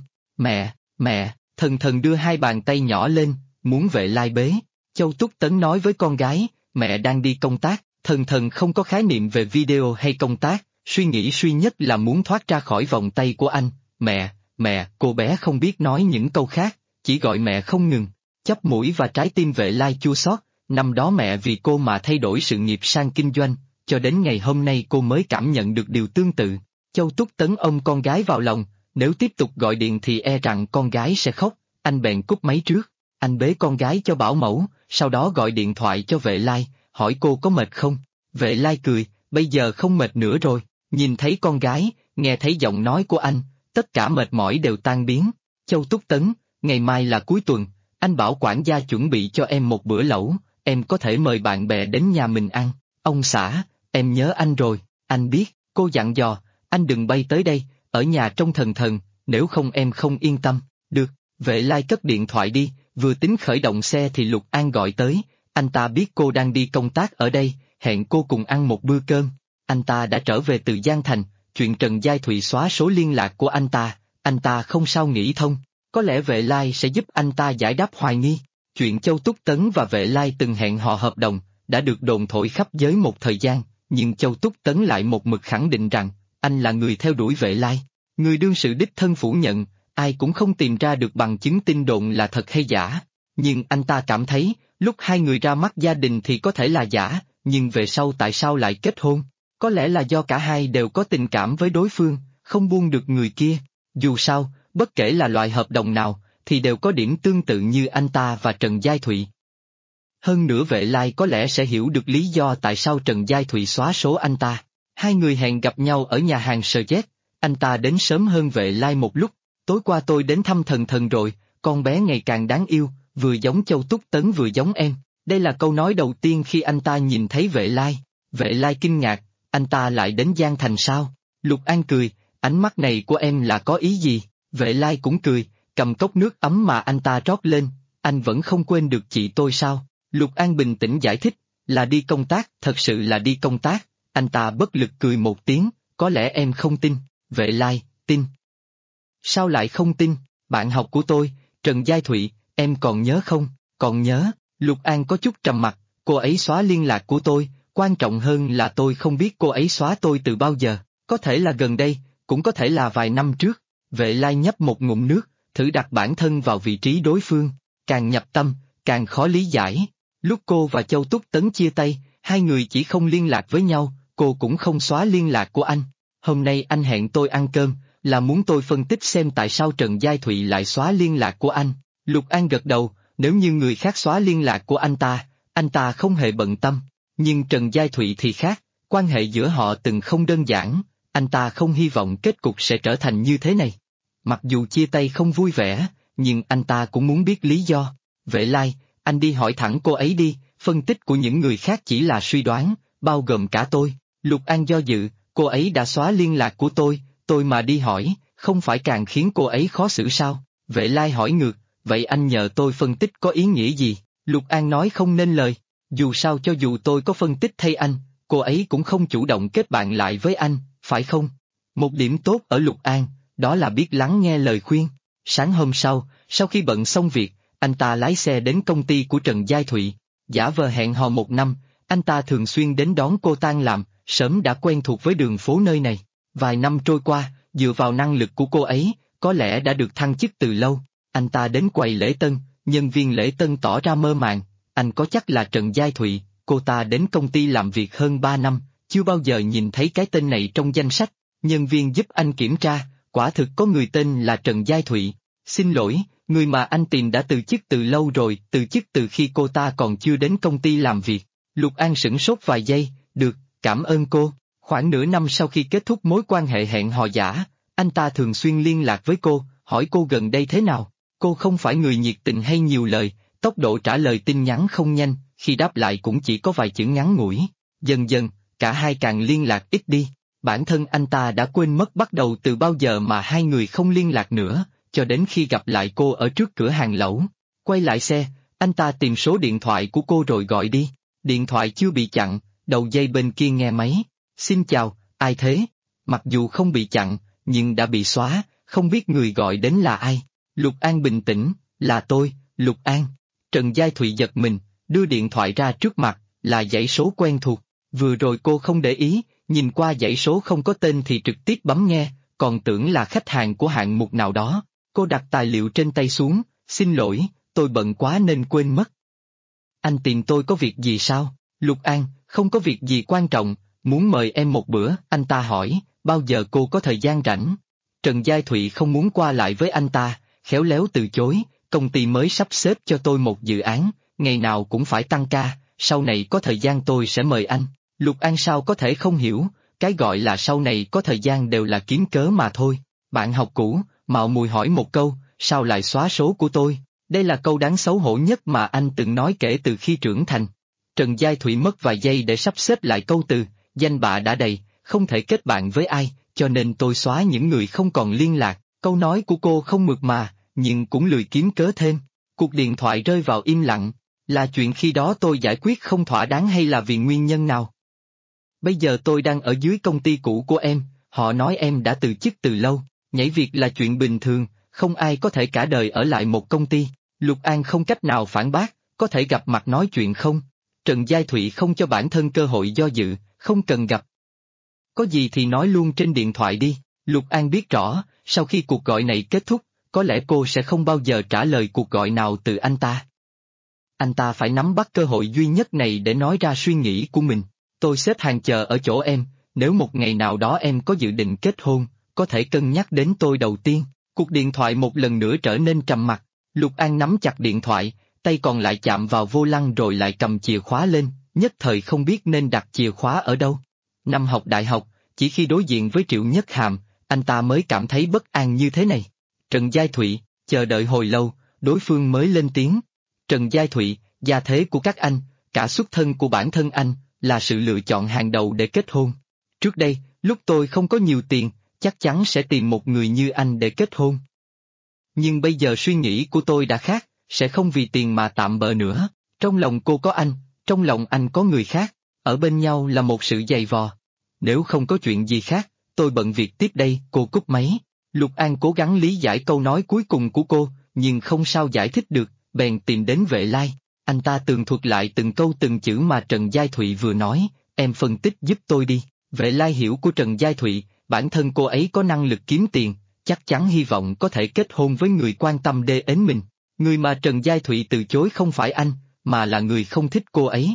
Mẹ, Thần Thần đưa 2 bàn tay nhỏ lên, muốn Vệ Lai bế. Châu Túc Tấn nói với con gái, mẹ đang đi công tác. Thần Thần không có khái niệm về video hay công tác, suy nghĩ duy nhất là muốn thoát ra khỏi vòng tay của anh. Mẹ, cô bé không biết nói những câu khác, chỉ gọi mẹ không ngừng. Chóp mũi và trái tim Vệ Lai chua xót. Năm đó mẹ vì cô mà thay đổi sự nghiệp sang kinh doanh, cho đến ngày hôm nay cô mới cảm nhận được điều tương tự. Châu Túc Tấn ôm con gái vào lòng, nếu tiếp tục gọi điện thì e rằng con gái sẽ khóc, anh bèn cúp máy trước. Anh bế con gái cho bảo mẫu, sau đó gọi điện thoại cho Vệ Lai, hỏi cô có mệt không? Vệ Lai cười, bây giờ không mệt nữa rồi. Nhìn thấy con gái, nghe thấy giọng nói của anh, tất cả mệt mỏi đều tan biến. Châu Túc Tấn, ngày mai là cuối tuần, anh bảo quản gia chuẩn bị cho em một bữa lẩu, em có thể mời bạn bè đến nhà mình ăn. Ông xã, em nhớ anh rồi, anh biết, cô dặn dò, anh đừng bay tới đây, ở nhà trông Thần Thần, nếu không em không yên tâm. Được, Vệ Lai cất điện thoại đi, vừa tính khởi động xe thì Lục An gọi tới, anh ta biết cô đang đi công tác ở đây, hẹn cô cùng ăn một bữa cơm. Anh ta đã trở về từ Giang Thành, chuyện Trần Giai Thụy xóa số liên lạc của anh ta không sao nghĩ thông, có lẽ Vệ Lai sẽ giúp anh ta giải đáp hoài nghi. Chuyện Châu Túc Tấn và Vệ Lai từng hẹn hò hợp đồng, đã được đồn thổi khắp giới một thời gian, nhưng Châu Túc Tấn lại một mực khẳng định rằng, anh là người theo đuổi Vệ Lai. Người đương sự đích thân phủ nhận, ai cũng không tìm ra được bằng chứng tin đồn là thật hay giả. Nhưng anh ta cảm thấy, lúc hai người ra mắt gia đình thì có thể là giả, nhưng về sau tại sao lại kết hôn? Có lẽ là do cả hai đều có tình cảm với đối phương, không buông được người kia. Dù sao, bất kể là loại hợp đồng nào, thì đều có điểm tương tự như anh ta và Trần Giai Thụy. Hơn nữa Vệ Lai có lẽ sẽ hiểu được lý do tại sao Trần Giai Thụy xóa số anh ta. Hai người hẹn gặp nhau ở nhà hàng Sjet, anh ta đến sớm hơn Vệ Lai một lúc. Tối qua tôi đến thăm Thần Thần rồi, con bé ngày càng đáng yêu, vừa giống Châu Túc Tấn vừa giống em. Đây là câu nói đầu tiên khi anh ta nhìn thấy Vệ Lai. Vệ Lai kinh ngạc, anh ta lại đến Giang Thành sao? Lục An cười, ánh mắt này của em là có ý gì? Vệ Lai cũng cười, cầm cốc nước ấm mà anh ta rót lên, anh vẫn không quên được chị tôi sao? Lục An bình tĩnh giải thích, là đi công tác, thật sự là đi công tác. Anh ta bất lực cười một tiếng, có lẽ em không tin. Vệ Lai, tin. Sao lại không tin? Bạn học của tôi, Trần Giai Thụy, em còn nhớ không? Còn nhớ. Lục An có chút trầm mặc, cô ấy xóa liên lạc của tôi, quan trọng hơn là tôi không biết cô ấy xóa tôi từ bao giờ, có thể là gần đây, cũng có thể là vài năm trước. Vệ Lai nhấp một ngụm nước, thử đặt bản thân vào vị trí đối phương, càng nhập tâm, càng khó lý giải. Lúc cô và Châu Túc Tấn chia tay, hai người chỉ không liên lạc với nhau, cô cũng không xóa liên lạc của anh. Hôm nay anh hẹn tôi ăn cơm, là muốn tôi phân tích xem tại sao Trần Giai Thụy lại xóa liên lạc của anh. Lục An gật đầu, nếu như người khác xóa liên lạc của anh ta không hề bận tâm. Nhưng Trần Giai Thụy thì khác, quan hệ giữa họ từng không đơn giản, anh ta không hy vọng kết cục sẽ trở thành như thế này. Mặc dù chia tay không vui vẻ, nhưng anh ta cũng muốn biết lý do. Vệ Lai, anh đi hỏi thẳng cô ấy đi, phân tích của những người khác chỉ là suy đoán, bao gồm cả tôi. Lục An do dự, cô ấy đã xóa liên lạc của tôi mà đi hỏi, không phải càng khiến cô ấy khó xử sao? Vệ Lai hỏi ngược, vậy anh nhờ tôi phân tích có ý nghĩa gì? Lục An nói không nên lời, dù sao cho dù tôi có phân tích thay anh, cô ấy cũng không chủ động kết bạn lại với anh, phải không? Một điểm tốt ở Lục An, đó là biết lắng nghe lời khuyên. Sáng hôm sau khi bận xong việc, anh ta lái xe đến công ty của Trần Giai Thụy, giả vờ hẹn hò một năm, anh ta thường xuyên đến đón cô tan làm, sớm đã quen thuộc với đường phố nơi này. Vài năm trôi qua, dựa vào năng lực của cô ấy, có lẽ đã được thăng chức từ lâu. Anh ta đến quầy lễ tân, nhân viên lễ tân tỏ ra mơ màng, anh có chắc là Trần Giai Thụy, cô ta đến công ty làm việc hơn 3 năm, chưa bao giờ nhìn thấy cái tên này trong danh sách. Nhân viên giúp anh kiểm tra, quả thực có người tên là Trần Giai Thụy. Xin lỗi, người mà anh tìm đã từ chức từ lâu rồi, từ chức từ khi cô ta còn chưa đến công ty làm việc. Lục An sửng sốt vài giây, được, cảm ơn cô. Khoảng nửa năm sau khi kết thúc mối quan hệ hẹn hò giả, anh ta thường xuyên liên lạc với cô, hỏi cô gần đây thế nào. Cô không phải người nhiệt tình hay nhiều lời, tốc độ trả lời tin nhắn không nhanh, khi đáp lại cũng chỉ có vài chữ ngắn ngủi. Dần dần, cả hai càng liên lạc ít đi. Bản thân anh ta đã quên mất bắt đầu từ bao giờ mà hai người không liên lạc nữa, cho đến khi gặp lại cô ở trước cửa hàng lẩu. Quay lại xe, anh ta tìm số điện thoại của cô rồi gọi đi. Điện thoại chưa bị chặn, đầu dây bên kia nghe máy. Xin chào, ai thế? Mặc dù không bị chặn, nhưng đã bị xóa, không biết người gọi đến là ai. Lục An bình tĩnh, là tôi, Lục An. Trần Giai Thụy giật mình, đưa điện thoại ra trước mặt, là dãy số quen thuộc. Vừa rồi cô không để ý, nhìn qua dãy số không có tên thì trực tiếp bấm nghe, còn tưởng là khách hàng của hạng mục nào đó. Cô đặt tài liệu trên tay xuống, xin lỗi, tôi bận quá nên quên mất. Anh tìm tôi có việc gì sao? Lục An, không có việc gì quan trọng, muốn mời em một bữa, anh ta hỏi, bao giờ cô có thời gian rảnh? Trần Giai Thụy không muốn qua lại với anh ta, khéo léo từ chối, công ty mới sắp xếp cho tôi một dự án, ngày nào cũng phải tăng ca, sau này có thời gian tôi sẽ mời anh. Lục An sao có thể không hiểu, cái gọi là sau này có thời gian đều là kiếm cớ mà thôi. Bạn học cũ, mạo muội hỏi một câu, sao lại xóa số của tôi? Đây là câu đáng xấu hổ nhất mà anh từng nói kể từ khi trưởng thành. Trần Giai Thụy mất vài giây để sắp xếp lại câu từ, danh bạ đã đầy, không thể kết bạn với ai, cho nên tôi xóa những người không còn liên lạc. Câu nói của cô không mượt mà, nhưng cũng lười kiếm cớ thêm. Cuộc điện thoại rơi vào im lặng, là chuyện khi đó tôi giải quyết không thỏa đáng hay là vì nguyên nhân nào? Bây giờ tôi đang ở dưới công ty cũ của em, họ nói em đã từ chức từ lâu, nhảy việc là chuyện bình thường, không ai có thể cả đời ở lại một công ty. Lục An không cách nào phản bác, có thể gặp mặt nói chuyện không? Trần Giai Thụy không cho bản thân cơ hội do dự, không cần gặp. Có gì thì nói luôn trên điện thoại đi. Lục An biết rõ, sau khi cuộc gọi này kết thúc, có lẽ cô sẽ không bao giờ trả lời cuộc gọi nào từ anh ta. Anh ta phải nắm bắt cơ hội duy nhất này để nói ra suy nghĩ của mình. Tôi xếp hàng chờ ở chỗ em, nếu một ngày nào đó em có dự định kết hôn, có thể cân nhắc đến tôi đầu tiên. Cuộc điện thoại một lần nữa trở nên trầm mặc. Lục An nắm chặt điện thoại, tay còn lại chạm vào vô lăng rồi lại cầm chìa khóa lên, nhất thời không biết nên đặt chìa khóa ở đâu. Năm học đại học, chỉ khi đối diện với Triệu Nhất Hàm, anh ta mới cảm thấy bất an như thế này. Trần Giai Thụy, chờ đợi hồi lâu, đối phương mới lên tiếng. Trần Giai Thụy, gia thế của các anh, cả xuất thân của bản thân anh, là sự lựa chọn hàng đầu để kết hôn. Trước đây, lúc tôi không có nhiều tiền, chắc chắn sẽ tìm một người như anh để kết hôn. Nhưng bây giờ suy nghĩ của tôi đã khác, sẽ không vì tiền mà tạm bợ nữa. Trong lòng cô có anh, trong lòng anh có người khác, ở bên nhau là một sự dày vò. Nếu không có chuyện gì khác, tôi bận việc tiếp đây. Cô cúp máy. Lục An cố gắng lý giải câu nói cuối cùng của cô, nhưng không sao giải thích được, bèn tìm đến Vệ Lai. Anh ta tường thuật lại từng câu từng chữ mà Trần Giai Thụy vừa nói, em phân tích giúp tôi đi. Vệ Lai hiểu của Trần Giai Thụy, bản thân cô ấy có năng lực kiếm tiền, chắc chắn hy vọng có thể kết hôn với người quan tâm đê ến mình. Người mà Trần Giai Thụy từ chối không phải anh, mà là người không thích cô ấy.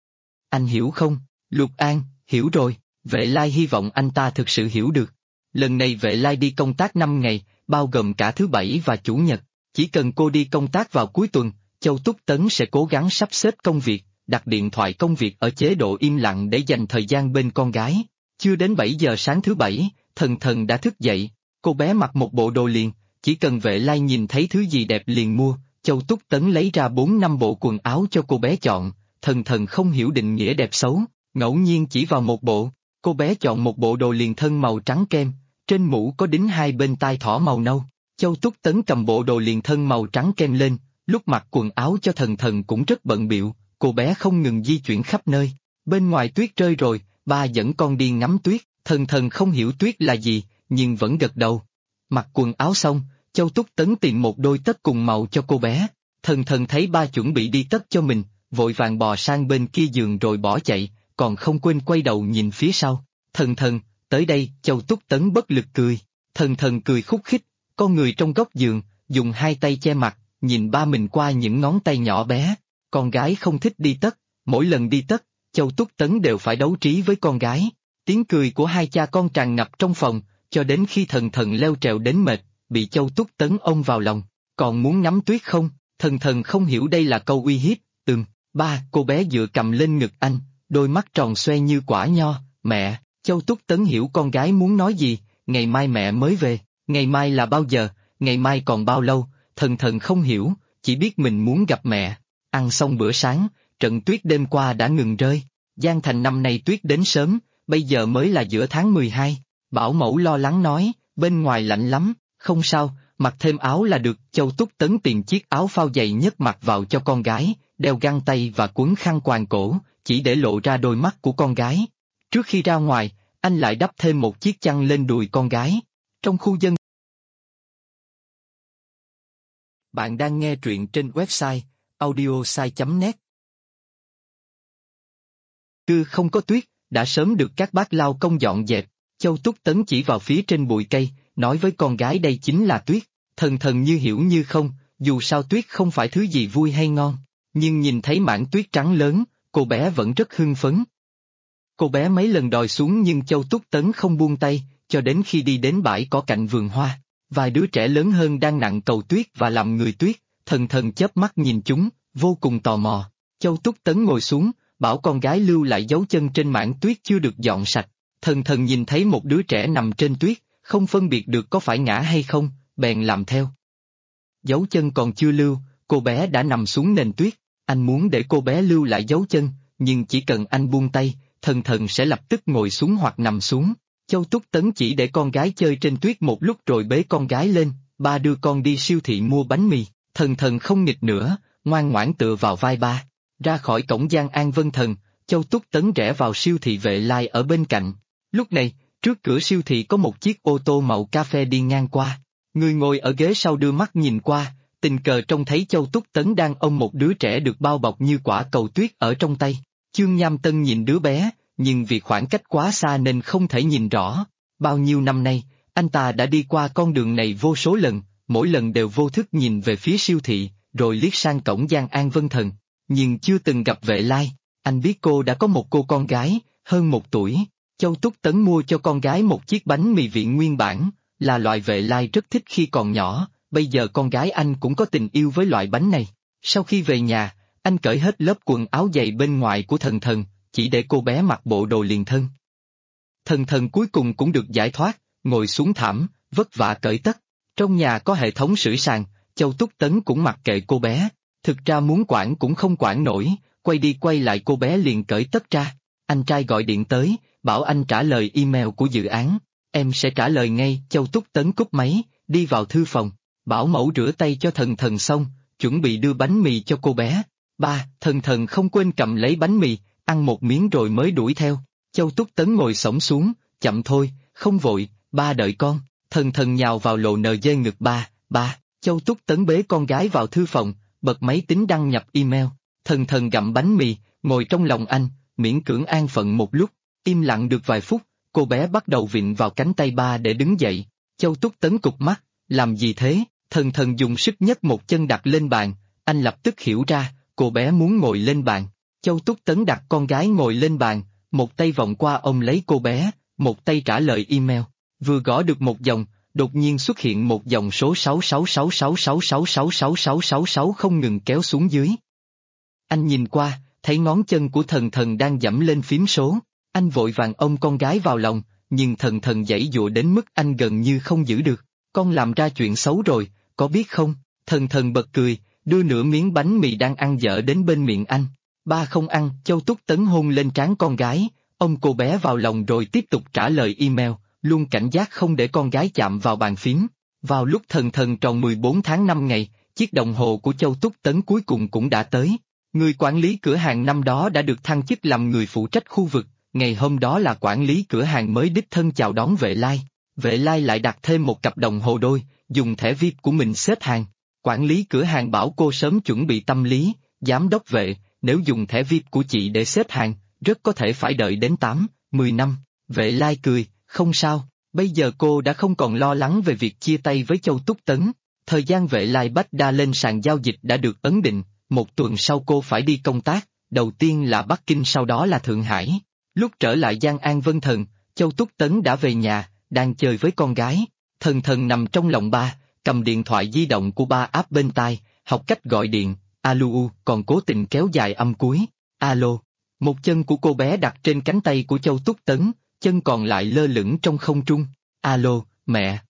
Anh hiểu không? Lục An, hiểu rồi. Vệ Lai hy vọng anh ta thực sự hiểu được. Lần này Vệ Lai đi công tác 5 ngày, bao gồm cả thứ Bảy và Chủ nhật. Chỉ cần cô đi công tác vào cuối tuần, Châu Túc Tấn sẽ cố gắng sắp xếp công việc, đặt điện thoại công việc ở chế độ im lặng để dành thời gian bên con gái. Chưa đến 7 giờ sáng thứ Bảy, Thần Thần đã thức dậy. Cô bé mặc một bộ đồ liền, chỉ cần Vệ Lai nhìn thấy thứ gì đẹp liền mua. Châu Túc Tấn lấy ra 4-5 bộ quần áo cho cô bé chọn. Thần Thần không hiểu định nghĩa đẹp xấu, ngẫu nhiên chỉ vào một bộ. Cô bé chọn một bộ đồ liền thân màu trắng kem, trên mũ có đính 2 bên tai thỏ màu nâu. Châu Túc Tấn cầm bộ đồ liền thân màu trắng kem lên, lúc mặc quần áo cho Thần Thần cũng rất bận bịu. Cô bé không ngừng di chuyển khắp nơi. Bên ngoài tuyết rơi rồi, ba dẫn con đi ngắm tuyết. Thần Thần không hiểu tuyết là gì, nhưng vẫn gật đầu. Mặc quần áo xong, Châu Túc Tấn tìm một đôi tất cùng màu cho cô bé. Thần Thần thấy ba chuẩn bị đi tất cho mình, vội vàng bò sang bên kia giường rồi bỏ chạy, còn không quên quay đầu nhìn phía sau. Thần Thần, tới đây. Châu Túc Tấn bất lực cười. Thần Thần cười khúc khích, con người trong góc giường, dùng 2 tay che mặt, nhìn ba mình qua những ngón tay nhỏ bé. Con gái không thích đi tất, mỗi lần đi tất, Châu Túc Tấn đều phải đấu trí với con gái. Tiếng cười của hai cha con tràn ngập trong phòng, cho đến khi Thần Thần leo trèo đến mệt, bị Châu Túc Tấn ôm vào lòng. Còn muốn ngắm tuyết không? Thần Thần không hiểu đây là câu uy hiếp. Ba. Cô bé dựa cầm lên ngực anh, đôi mắt tròn xoe như quả nho. Mẹ. Châu Túc Tấn hiểu con gái muốn nói gì. Ngày mai mẹ mới về. Ngày mai là bao giờ? Ngày mai còn bao lâu? Thần Thần không hiểu, chỉ biết mình muốn gặp mẹ. Ăn xong bữa sáng, trận tuyết đêm qua đã ngừng rơi. Giang Thành năm nay tuyết đến sớm, bây giờ mới là giữa tháng 12. Bảo mẫu lo lắng nói, bên ngoài lạnh lắm. Không sao, mặc thêm áo là được. Châu Túc Tấn tìm chiếc áo phao dày nhất mặc vào cho con gái, đeo găng tay và quấn khăn quàng cổ, chỉ để lộ ra đôi mắt của con gái. Trước khi ra ngoài, anh lại đắp thêm một chiếc chăn lên đùi con gái. Trong khu dân. Bạn đang nghe truyện trên website audiosai.net. Cứ không có tuyết, đã sớm được các bác lao công dọn dẹp. Châu Túc Tấn chỉ vào phía trên bụi cây, nói với con gái đây chính là tuyết. Thần Thần như hiểu như không, dù sao tuyết không phải thứ gì vui hay ngon. Nhưng nhìn thấy mảng tuyết trắng lớn, cô bé vẫn rất hưng phấn. Cô bé mấy lần đòi xuống nhưng Châu Túc Tấn không buông tay, cho đến khi đi đến bãi cỏ cạnh vườn hoa. Vài đứa trẻ lớn hơn đang nặn cầu tuyết và làm người tuyết, Thần Thần chớp mắt nhìn chúng, vô cùng tò mò. Châu Túc Tấn ngồi xuống, bảo con gái lưu lại dấu chân trên mảng tuyết chưa được dọn sạch. Thần Thần nhìn thấy một đứa trẻ nằm trên tuyết, không phân biệt được có phải ngã hay không, bèn làm theo. Dấu chân còn chưa lưu, cô bé đã nằm xuống nền tuyết. Anh muốn để cô bé lưu lại dấu chân, nhưng chỉ cần anh buông tay, Thần Thần sẽ lập tức ngồi xuống hoặc nằm xuống. Châu Túc Tấn chỉ để con gái chơi trên tuyết một lúc rồi bế con gái lên, ba đưa con đi siêu thị mua bánh mì. Thần Thần không nghịch nữa, ngoan ngoãn tựa vào vai ba. Ra khỏi cổng Giang An Vân Thần, Châu Túc Tấn rẽ vào siêu thị Vệ Lai ở bên cạnh. Lúc này, trước cửa siêu thị có một chiếc ô tô màu cà phê đi ngang qua. Người ngồi ở ghế sau đưa mắt nhìn qua, tình cờ trông thấy Châu Túc Tấn đang ôm một đứa trẻ được bao bọc như quả cầu tuyết ở trong tay. Chương Nham Tân nhìn đứa bé, nhưng vì khoảng cách quá xa nên không thể nhìn rõ. Bao nhiêu năm nay, anh ta đã đi qua con đường này vô số lần, mỗi lần đều vô thức nhìn về phía siêu thị, rồi liếc sang cổng Giang An Vân Thần, nhưng chưa từng gặp Vệ Lai. Anh biết cô đã có một cô con gái, hơn 1 tuổi. Châu Túc Tấn mua cho con gái một chiếc bánh mì viện nguyên bản, là loại Vệ Lai rất thích khi còn nhỏ, bây giờ con gái anh cũng có tình yêu với loại bánh này. Sau khi về nhà, anh cởi hết lớp quần áo dày bên ngoài của Thần Thần, chỉ để cô bé mặc bộ đồ liền thân. Thần Thần cuối cùng cũng được giải thoát, ngồi xuống thảm, vất vả cởi tất. Trong nhà có hệ thống sưởi sàn, Châu Túc Tấn cũng mặc kệ cô bé. Thực ra muốn quản cũng không quản nổi, quay đi quay lại cô bé liền cởi tất ra. Anh trai gọi điện tới, bảo anh trả lời email của dự án. Em sẽ trả lời ngay. Châu Túc Tấn cúp máy, đi vào thư phòng, bảo mẫu rửa tay cho Thần Thần xong, chuẩn bị đưa bánh mì cho cô bé. Thần Thần không quên cầm lấy bánh mì, ăn một miếng rồi mới đuổi theo. Châu Túc Tấn ngồi xổm xuống, chậm thôi, không vội, ba đợi con. Thần Thần nhào vào lộ nờ dê ngực ba. Châu Túc Tấn bế con gái vào thư phòng, bật máy tính đăng nhập email. Thần Thần gặm bánh mì, ngồi trong lòng anh, miễn cưỡng an phận một lúc, im lặng được vài phút, cô bé bắt đầu vịn vào cánh tay ba để đứng dậy. Châu Túc Tấn cụp mắt, làm gì thế? Thần Thần dùng sức nhấc một chân đặt lên bàn, anh lập tức hiểu ra, cô bé muốn ngồi lên bàn. Châu Túc Tấn đặt con gái ngồi lên bàn, một tay vòng qua ôm lấy cô bé, một tay trả lời email. Vừa gõ được một dòng, đột nhiên xuất hiện một dòng số 66666666666 không ngừng kéo xuống dưới. Anh nhìn qua, thấy ngón chân của Thần Thần đang giẫm lên phím số, anh vội vàng ôm con gái vào lòng, nhưng Thần Thần giãy giụa đến mức anh gần như không giữ được. Con làm ra chuyện xấu rồi, có biết không? Thần Thần bật cười, đưa nửa miếng bánh mì đang ăn dở đến bên miệng anh. Ba không ăn. Châu Túc Tấn hôn lên trán con gái, ôm cô bé vào lòng rồi tiếp tục trả lời email, luôn cảnh giác không để con gái chạm vào bàn phím. Vào lúc Thần Thần tròn 14 tháng 5 ngày, chiếc đồng hồ của Châu Túc Tấn cuối cùng cũng đã tới. Người quản lý cửa hàng năm đó đã được thăng chức làm người phụ trách khu vực, ngày hôm đó là quản lý cửa hàng mới đích thân chào đón Vệ Lai. Vệ Lai lại đặt thêm một cặp đồng hồ đôi, dùng thẻ VIP của mình xếp hàng. Quản lý cửa hàng bảo cô sớm chuẩn bị tâm lý, giám đốc Vệ, nếu dùng thẻ VIP của chị để xếp hàng, rất có thể phải đợi đến 8-10 năm. Vệ Lai cười, không sao, bây giờ cô đã không còn lo lắng về việc chia tay với Châu Túc Tấn. Thời gian Vệ Lai Bách Đa lên sàn giao dịch đã được ấn định, 1 tuần sau cô phải đi công tác, đầu tiên là Bắc Kinh sau đó là Thượng Hải. Lúc trở lại Giang An Vân Thần, Châu Túc Tấn đã về nhà, đang chơi với con gái. Thần Thần nằm trong lòng ba, cầm điện thoại di động của ba áp bên tai, học cách gọi điện, alo, còn cố tình kéo dài âm cuối, alo. Một chân của cô bé đặt trên cánh tay của Châu Túc Tấn, chân còn lại lơ lửng trong không trung, alo, mẹ.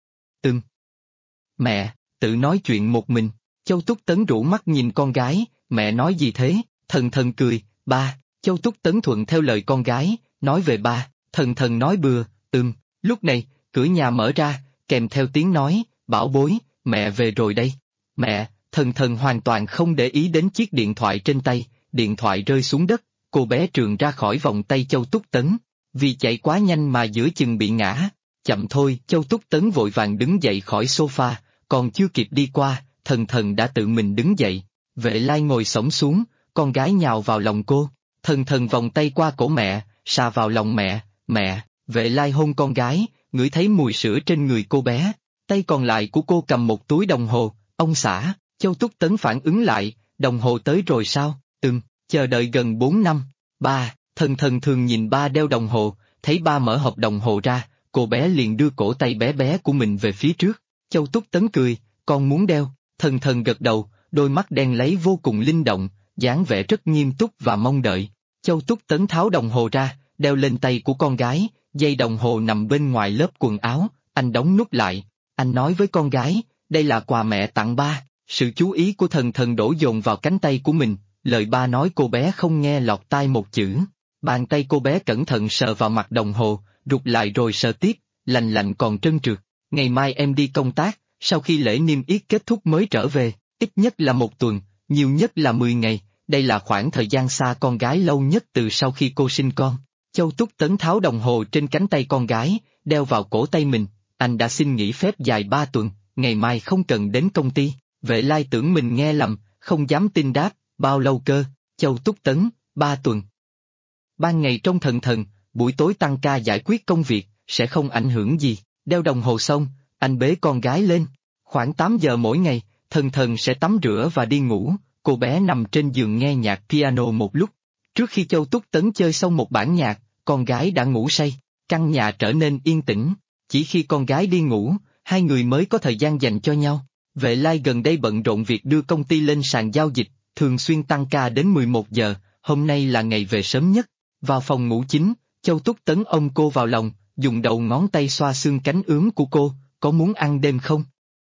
Mẹ, tự nói chuyện một mình. Châu Túc Tấn rũ mắt nhìn con gái, mẹ nói gì thế? Thần Thần cười, ba. Châu Túc Tấn thuận theo lời con gái, nói về ba. Thần Thần nói bừa, Lúc này, cửa nhà mở ra, kèm theo tiếng nói, bảo bối, mẹ về rồi đây. Mẹ. Thần Thần hoàn toàn không để ý đến chiếc điện thoại trên tay, điện thoại rơi xuống đất, cô bé trườn ra khỏi vòng tay Châu Túc Tấn. Vì chạy quá nhanh mà giữa chừng bị ngã. Chậm thôi. Châu Túc Tấn vội vàng đứng dậy khỏi sofa, còn chưa kịp đi qua, Thần Thần đã tự mình đứng dậy. Vệ Lai ngồi xổm xuống, con gái nhào vào lòng cô. Thần Thần vòng tay qua cổ mẹ, sà vào lòng mẹ. Vệ Lai hôn con gái, ngửi thấy mùi sữa trên người cô bé. Tay còn lại của cô cầm một túi đồng hồ, ông xã. Châu Túc Tấn phản ứng lại, đồng hồ tới rồi sao? Chờ đợi gần 4 năm. Ba. Thần Thần thường nhìn ba đeo đồng hồ, thấy ba mở hộp đồng hồ ra, cô bé liền đưa cổ tay bé bé của mình về phía trước. Châu Túc Tấn cười, con muốn đeo. Thần Thần gật đầu, đôi mắt đen láy vô cùng linh động, dáng vẻ rất nghiêm túc và mong đợi. Châu Túc Tấn tháo đồng hồ ra, đeo lên tay của con gái, dây đồng hồ nằm bên ngoài lớp quần áo, anh đóng nút lại. Anh nói với con gái, đây là quà mẹ tặng ba. Sự chú ý của Thần Thần đổ dồn vào cánh tay của mình, lời ba nói cô bé không nghe lọt tai một chữ. Bàn tay cô bé cẩn thận sờ vào mặt đồng hồ, rụt lại rồi sờ tiếp, lành lạnh còn trơn trượt. Ngày mai em đi công tác, sau khi lễ niêm yết kết thúc mới trở về, ít nhất là 1 tuần, nhiều nhất là 10 ngày, đây là khoảng thời gian xa con gái lâu nhất từ sau khi cô sinh con. Châu Túc Tấn tháo đồng hồ trên cánh tay con gái, đeo vào cổ tay mình, anh đã xin nghỉ phép dài 3 tuần, ngày mai không cần đến công ty. Vệ Lai tưởng mình nghe lầm, không dám tin đáp, bao lâu cơ, Châu Túc Tấn, 3 tuần. Ban ngày trong thần thần, buổi tối tăng ca giải quyết công việc, sẽ không ảnh hưởng gì, đeo đồng hồ xong, anh bế con gái lên. Khoảng 8 giờ mỗi ngày, thần thần sẽ tắm rửa và đi ngủ, cô bé nằm trên giường nghe nhạc piano một lúc. Trước khi Châu Túc Tấn chơi xong một bản nhạc, con gái đã ngủ say, căn nhà trở nên yên tĩnh, chỉ khi con gái đi ngủ, hai người mới có thời gian dành cho nhau. Vệ Lai gần đây bận rộn việc đưa công ty lên sàn giao dịch, thường xuyên tăng ca đến 11 giờ, hôm nay là ngày về sớm nhất. Vào phòng ngủ chính, Châu Túc Tấn ôm cô vào lòng, dùng đầu ngón tay xoa xương cánh ướm của cô, có muốn ăn đêm không?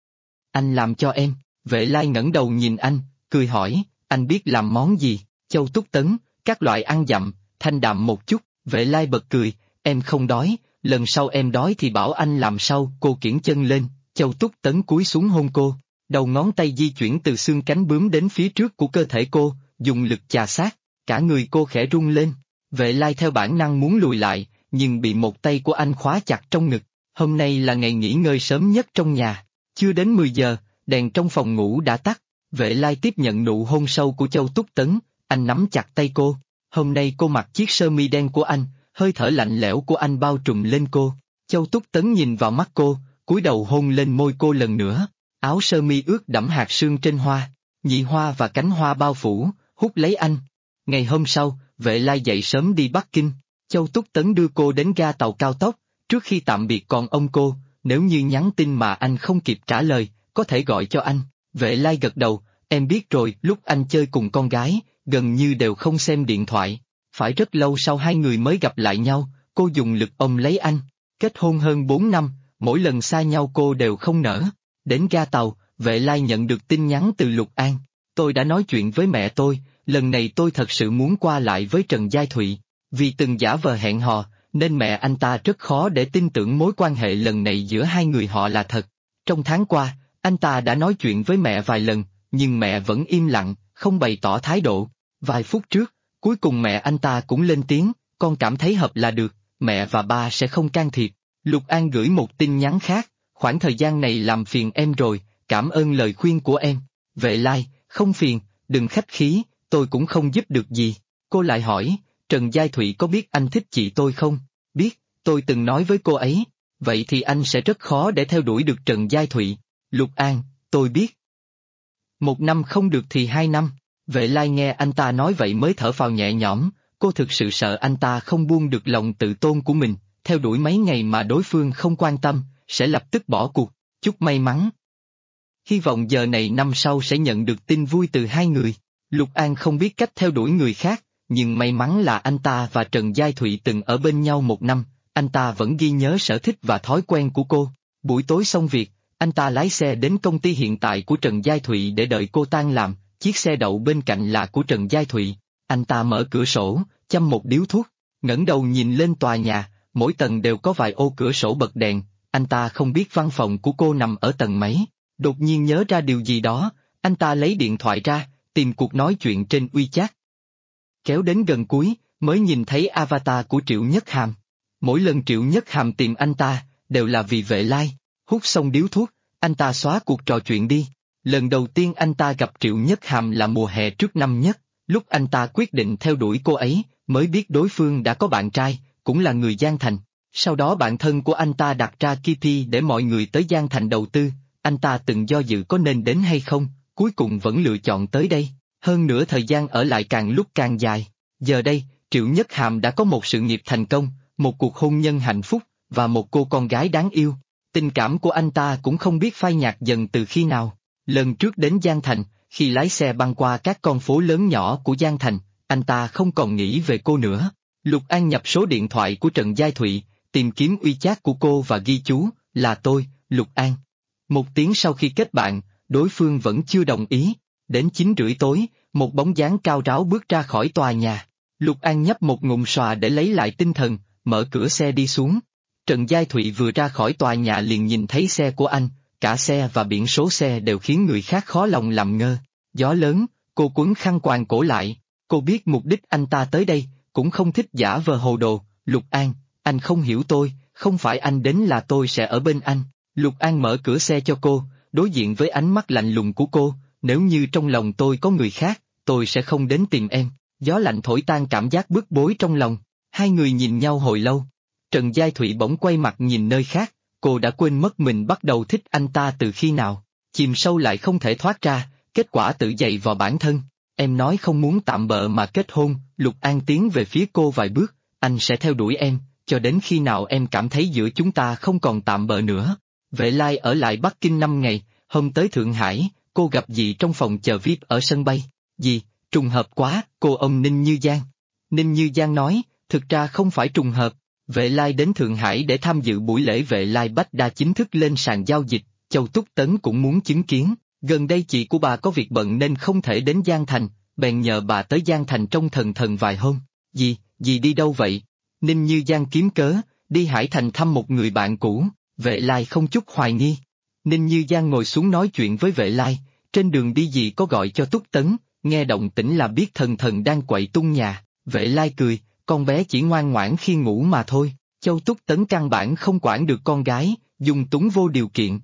Anh làm cho em, Vệ Lai ngẩng đầu nhìn anh, cười hỏi, anh biết làm món gì? Châu Túc Tấn, các loại ăn dặm, thanh đạm một chút, Vệ Lai bật cười, em không đói, lần sau em đói thì bảo anh làm sau. Cô kiễng chân lên, Châu Túc Tấn cúi xuống hôn cô, đầu ngón tay di chuyển từ xương cánh bướm đến phía trước của cơ thể cô, dùng lực chà sát, cả người cô khẽ rung lên. Vệ Lai theo bản năng muốn lùi lại, nhưng bị một tay của anh khóa chặt trong ngực. Hôm nay là ngày nghỉ ngơi sớm nhất trong nhà, chưa đến 10 giờ, đèn trong phòng ngủ đã tắt. Vệ Lai tiếp nhận nụ hôn sâu của Châu Túc Tấn, anh nắm chặt tay cô. Hôm nay cô mặc chiếc sơ mi đen của anh, hơi thở lạnh lẽo của anh bao trùm lên cô. Châu Túc Tấn nhìn vào mắt cô, cúi đầu hôn lên môi cô lần nữa. Áo sơ mi ướt đẫm hạt sương trên hoa, nhị hoa và cánh hoa bao phủ, hút lấy anh. Ngày hôm sau, Vệ Lai dậy sớm đi Bắc Kinh. Châu Túc Tấn đưa cô đến ga tàu cao tốc, trước khi tạm biệt còn ông cô, nếu như nhắn tin mà anh không kịp trả lời, có thể gọi cho anh. Vệ Lai gật đầu, em biết rồi, lúc anh chơi cùng con gái, gần như đều không xem điện thoại. Phải rất lâu sau hai người mới gặp lại nhau, cô dùng lực ôm lấy anh. Kết hôn hơn 4 năm, mỗi lần xa nhau cô đều không nỡ. Đến ga tàu, Vệ Lai nhận được tin nhắn từ Lục An. Tôi đã nói chuyện với mẹ tôi, lần này tôi thật sự muốn qua lại với Trần Giai Thụy. Vì từng giả vờ hẹn hò, nên mẹ anh ta rất khó để tin tưởng mối quan hệ lần này giữa hai người họ là thật. Trong tháng qua, anh ta đã nói chuyện với mẹ vài lần, nhưng mẹ vẫn im lặng, không bày tỏ thái độ. Vài phút trước, cuối cùng mẹ anh ta cũng lên tiếng, con cảm thấy hợp là được, mẹ và ba sẽ không can thiệp. Lục An gửi một tin nhắn khác, khoảng thời gian này làm phiền em rồi, cảm ơn lời khuyên của em. Vệ Lai, không phiền, đừng khách khí, tôi cũng không giúp được gì. Cô lại hỏi, Trần Giai Thụy có biết anh thích chị tôi không? Biết, tôi từng nói với cô ấy. Vậy thì anh sẽ rất khó để theo đuổi được Trần Giai Thụy. Lục An, tôi biết. 1 năm không được thì 2 năm. Vệ Lai nghe anh ta nói vậy mới thở phào nhẹ nhõm, cô thực sự sợ anh ta không buông được lòng tự tôn của mình, theo đuổi mấy ngày mà đối phương không quan tâm, sẽ lập tức bỏ cuộc. Chúc may mắn. Hy vọng giờ này năm sau sẽ nhận được tin vui từ hai người. Lục An không biết cách theo đuổi người khác, nhưng may mắn là anh ta và Trần Giai Thụy từng ở bên nhau 1 năm, anh ta vẫn ghi nhớ sở thích và thói quen của cô. Buổi tối xong việc, anh ta lái xe đến công ty hiện tại của Trần Giai Thụy để đợi cô tan làm, chiếc xe đậu bên cạnh là của Trần Giai Thụy. Anh ta mở cửa sổ, châm một điếu thuốc, ngẩng đầu nhìn lên tòa nhà, mỗi tầng đều có vài ô cửa sổ bật đèn, anh ta không biết văn phòng của cô nằm ở tầng mấy. Đột nhiên nhớ ra điều gì đó, anh ta lấy điện thoại ra, tìm cuộc nói chuyện trên WeChat. Kéo đến gần cuối, mới nhìn thấy avatar của Triệu Nhất Hàm. Mỗi lần Triệu Nhất Hàm tìm anh ta, đều là vì Vệ Lai. Hút xong điếu thuốc, anh ta xóa cuộc trò chuyện đi. Lần đầu tiên anh ta gặp Triệu Nhất Hàm là mùa hè trước năm nhất, lúc anh ta quyết định theo đuổi cô ấy, mới biết đối phương đã có bạn trai, cũng là người Giang Thành. Sau đó bạn thân của anh ta đặt ra KP để mọi người tới Giang Thành đầu tư, anh ta từng do dự có nên đến hay không, cuối cùng vẫn lựa chọn tới đây. Hơn nữa thời gian ở lại càng lúc càng dài. Giờ đây, Triệu Nhất Hàm đã có một sự nghiệp thành công, một cuộc hôn nhân hạnh phúc, và một cô con gái đáng yêu. Tình cảm của anh ta cũng không biết phai nhạt dần từ khi nào. Lần trước đến Giang Thành, khi lái xe băng qua các con phố lớn nhỏ của Giang Thành, anh ta không còn nghĩ về cô nữa. Lục An nhập số điện thoại của Trần Giai Thụy, tìm kiếm WeChat của cô và ghi chú, là tôi, Lục An. 1 tiếng sau khi kết bạn, đối phương vẫn chưa đồng ý. Đến 9:30 tối, một bóng dáng cao ráo bước ra khỏi tòa nhà. Lục An nhấp một ngụm xòa để lấy lại tinh thần, mở cửa xe đi xuống. Trần Giai Thụy vừa ra khỏi tòa nhà liền nhìn thấy xe của anh, cả xe và biển số xe đều khiến người khác khó lòng làm ngơ. Gió lớn, cô quấn khăn quàng cổ lại, cô biết mục đích anh ta tới đây, cũng không thích giả vờ hồ đồ. Lục An, anh không hiểu tôi, không phải anh đến là tôi sẽ ở bên anh. Lục An mở cửa xe cho cô, đối diện với ánh mắt lạnh lùng của cô, nếu như trong lòng tôi có người khác, tôi sẽ không đến tìm em. Gió lạnh thổi tan cảm giác bức bối trong lòng. Hai người nhìn nhau hồi lâu. Trần Giai Thụy bỗng quay mặt nhìn nơi khác, cô đã quên mất mình bắt đầu thích anh ta từ khi nào. Chìm sâu lại không thể thoát ra, kết quả tự dày vào bản thân. Em nói không muốn tạm bợ mà kết hôn, Lục An tiến về phía cô vài bước, anh sẽ theo đuổi em, cho đến khi nào em cảm thấy giữa chúng ta không còn tạm bợ nữa. Vệ Lai ở lại Bắc Kinh 5 ngày, hôm tới Thượng Hải, cô gặp dì trong phòng chờ VIP ở sân bay. Dì, trùng hợp quá, cô ông Ninh Như Giang. Ninh Như Giang nói, thực ra không phải trùng hợp. Vệ Lai đến Thượng Hải để tham dự buổi lễ Vệ Lai Bách Đa chính thức lên sàn giao dịch, Châu Túc Tấn cũng muốn chứng kiến. Gần đây chị của bà có việc bận nên không thể đến Giang Thành, bèn nhờ bà tới Giang Thành trông thần vài hôm. Dì đi đâu vậy? Ninh Như Giang kiếm cớ, đi Hải Thành thăm một người bạn cũ. Vệ Lai không chút hoài nghi. Ninh Như Giang ngồi xuống nói chuyện với Vệ Lai, trên đường đi dì có gọi cho Túc Tấn, nghe động tĩnh là biết thần đang quậy tung nhà. Vệ Lai cười, con bé chỉ ngoan ngoãn khi ngủ mà thôi. Châu Túc Tấn căn bản không quản được con gái, dung túng vô điều kiện.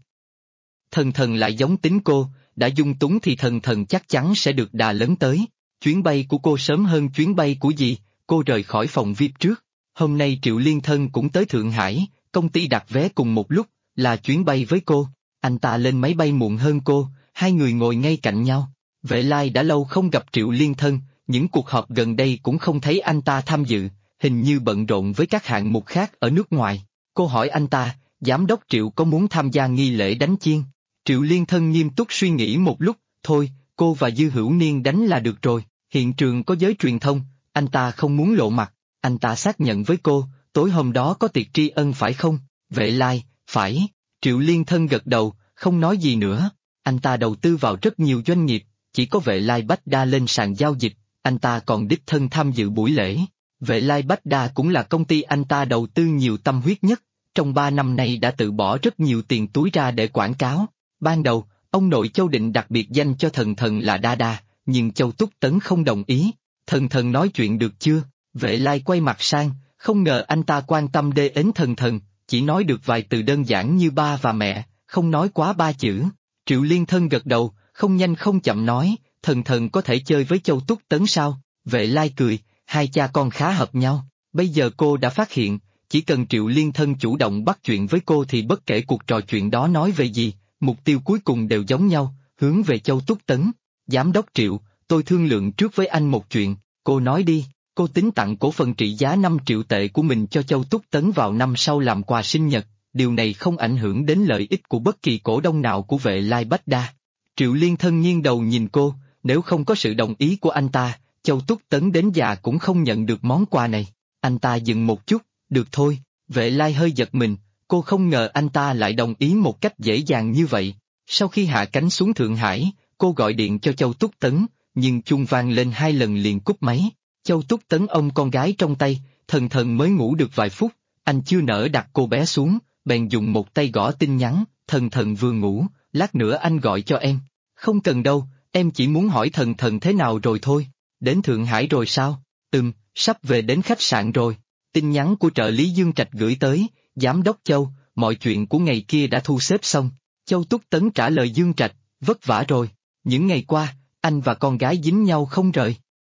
Thần lại giống tính cô, đã dung túng thì thần chắc chắn sẽ được đà lớn tới. Chuyến bay của cô sớm hơn chuyến bay của dì, cô rời khỏi phòng VIP trước. Hôm nay Triệu Liên Thân cũng tới Thượng Hải, công ty đặt vé cùng một lúc, là chuyến bay với cô. Anh ta lên máy bay muộn hơn cô, hai người ngồi ngay cạnh nhau. Vệ Lai đã lâu không gặp Triệu Liên Thân, những cuộc họp gần đây cũng không thấy anh ta tham dự, hình như bận rộn với các hạng mục khác ở nước ngoài. Cô hỏi anh ta, giám đốc Triệu có muốn tham gia nghi lễ đánh chiên? Triệu Liên Thân nghiêm túc suy nghĩ một lúc, thôi, cô và Dư Hữu Niên đánh là được rồi, hiện trường có giới truyền thông, anh ta không muốn lộ mặt. Anh ta xác nhận với cô, tối hôm đó có tiệc tri ân phải không? Vệ Lai, phải. Triệu Liên Thân gật đầu, không nói gì nữa. Anh ta đầu tư vào rất nhiều doanh nghiệp, chỉ có Vệ Lai Bách Đa lên sàn giao dịch, anh ta còn đích thân tham dự buổi lễ. Vệ Lai Bách Đa cũng là công ty anh ta đầu tư nhiều tâm huyết nhất, trong 3 năm nay đã tự bỏ rất nhiều tiền túi ra để quảng cáo. Ban đầu, ông nội Châu định đặt biệt danh cho thần là Đa Đa, nhưng Châu Túc Tấn không đồng ý. Thần nói chuyện được chưa? Vệ Lai quay mặt sang, không ngờ anh ta quan tâm đến thần, chỉ nói được vài từ đơn giản như ba và mẹ, không nói quá 3 chữ. Triệu Liên Thân gật đầu, không nhanh không chậm nói, thần có thể chơi với Châu Túc Tấn sao? Vệ Lai cười, hai cha con khá hợp nhau. Bây giờ cô đã phát hiện, chỉ cần Triệu Liên Thân chủ động bắt chuyện với cô thì bất kể cuộc trò chuyện đó nói về gì, mục tiêu cuối cùng đều giống nhau, hướng về Châu Túc Tấn. Giám đốc Triệu, tôi thương lượng trước với anh một chuyện, cô nói đi. Cô tính tặng cổ phần trị giá 5 triệu tệ của mình cho Châu Túc Tấn vào năm sau làm quà sinh nhật, điều này không ảnh hưởng đến lợi ích của bất kỳ cổ đông nào của Vệ Lai Bách Đa. Triệu Liên Thân nghiêng đầu nhìn cô, nếu không có sự đồng ý của anh ta, Châu Túc Tấn đến già cũng không nhận được món quà này. Anh ta dừng một chút, được thôi. Vệ Lai hơi giật mình, cô không ngờ anh ta lại đồng ý một cách dễ dàng như vậy. Sau khi hạ cánh xuống Thượng Hải, cô gọi điện cho Châu Túc Tấn, nhưng chuông vang lên 2 lần liền cúp máy. Châu Túc Tấn ôm con gái trong tay, thần mới ngủ được vài phút, anh chưa nỡ đặt cô bé xuống, bèn dùng một tay gõ tin nhắn, thần vừa ngủ, lát nữa anh gọi cho em. Không cần đâu, em chỉ muốn hỏi thần thế nào rồi thôi. Đến Thượng Hải rồi sao? Sắp về đến khách sạn rồi. Tin nhắn của trợ lý Dương Trạch gửi tới, giám đốc Châu, mọi chuyện của ngày kia đã thu xếp xong. Châu Túc Tấn trả lời Dương Trạch, vất vả rồi, những ngày qua, anh và con gái dính nhau không rời.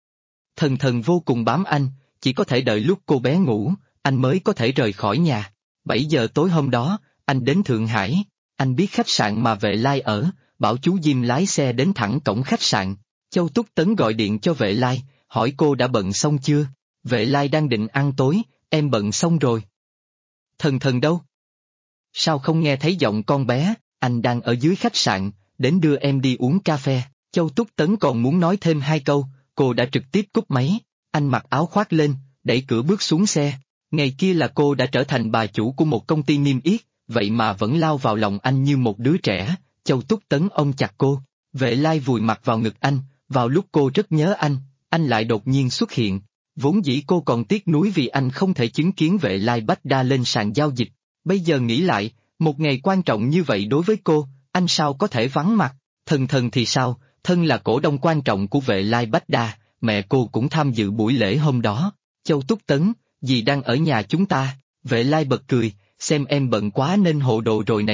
Thần vô cùng bám anh, chỉ có thể đợi lúc cô bé ngủ, anh mới có thể rời khỏi nhà. 7 giờ tối hôm đó, anh đến Thượng Hải, anh biết khách sạn mà Vệ Lai ở, bảo chú Diêm lái xe đến thẳng cổng khách sạn. Châu Túc Tấn gọi điện cho Vệ Lai, hỏi cô đã bận xong chưa? Vệ Lai đang định ăn tối, em bận xong rồi. Thần đâu? Sao không nghe thấy giọng con bé, anh đang ở dưới khách sạn, đến đưa em đi uống cà phê. Châu Túc Tấn còn muốn nói thêm 2 câu, cô đã trực tiếp cúp máy. Anh mặc áo khoác lên, đẩy cửa bước xuống xe. Ngày kia là cô đã trở thành bà chủ của một công ty niêm yết, vậy mà vẫn lao vào lòng anh như một đứa trẻ. Châu Túc Tấn ôm chặt cô, Vệ Lai vùi mặt vào ngực anh, vào lúc cô rất nhớ anh lại đột nhiên xuất hiện. Vốn dĩ cô còn tiếc nuối vì anh không thể chứng kiến Vệ Lai Bách Đa lên sàn giao dịch. Bây giờ nghĩ lại, một ngày quan trọng như vậy đối với cô, anh sao có thể vắng mặt? Thần thì sao, thân là cổ đông quan trọng của Vệ Lai Bách Đa, mẹ cô cũng tham dự buổi lễ hôm đó. Châu Túc Tấn, dì đang ở nhà chúng ta. Vệ Lai bật cười, xem em bận quá nên hồ đồ rồi này,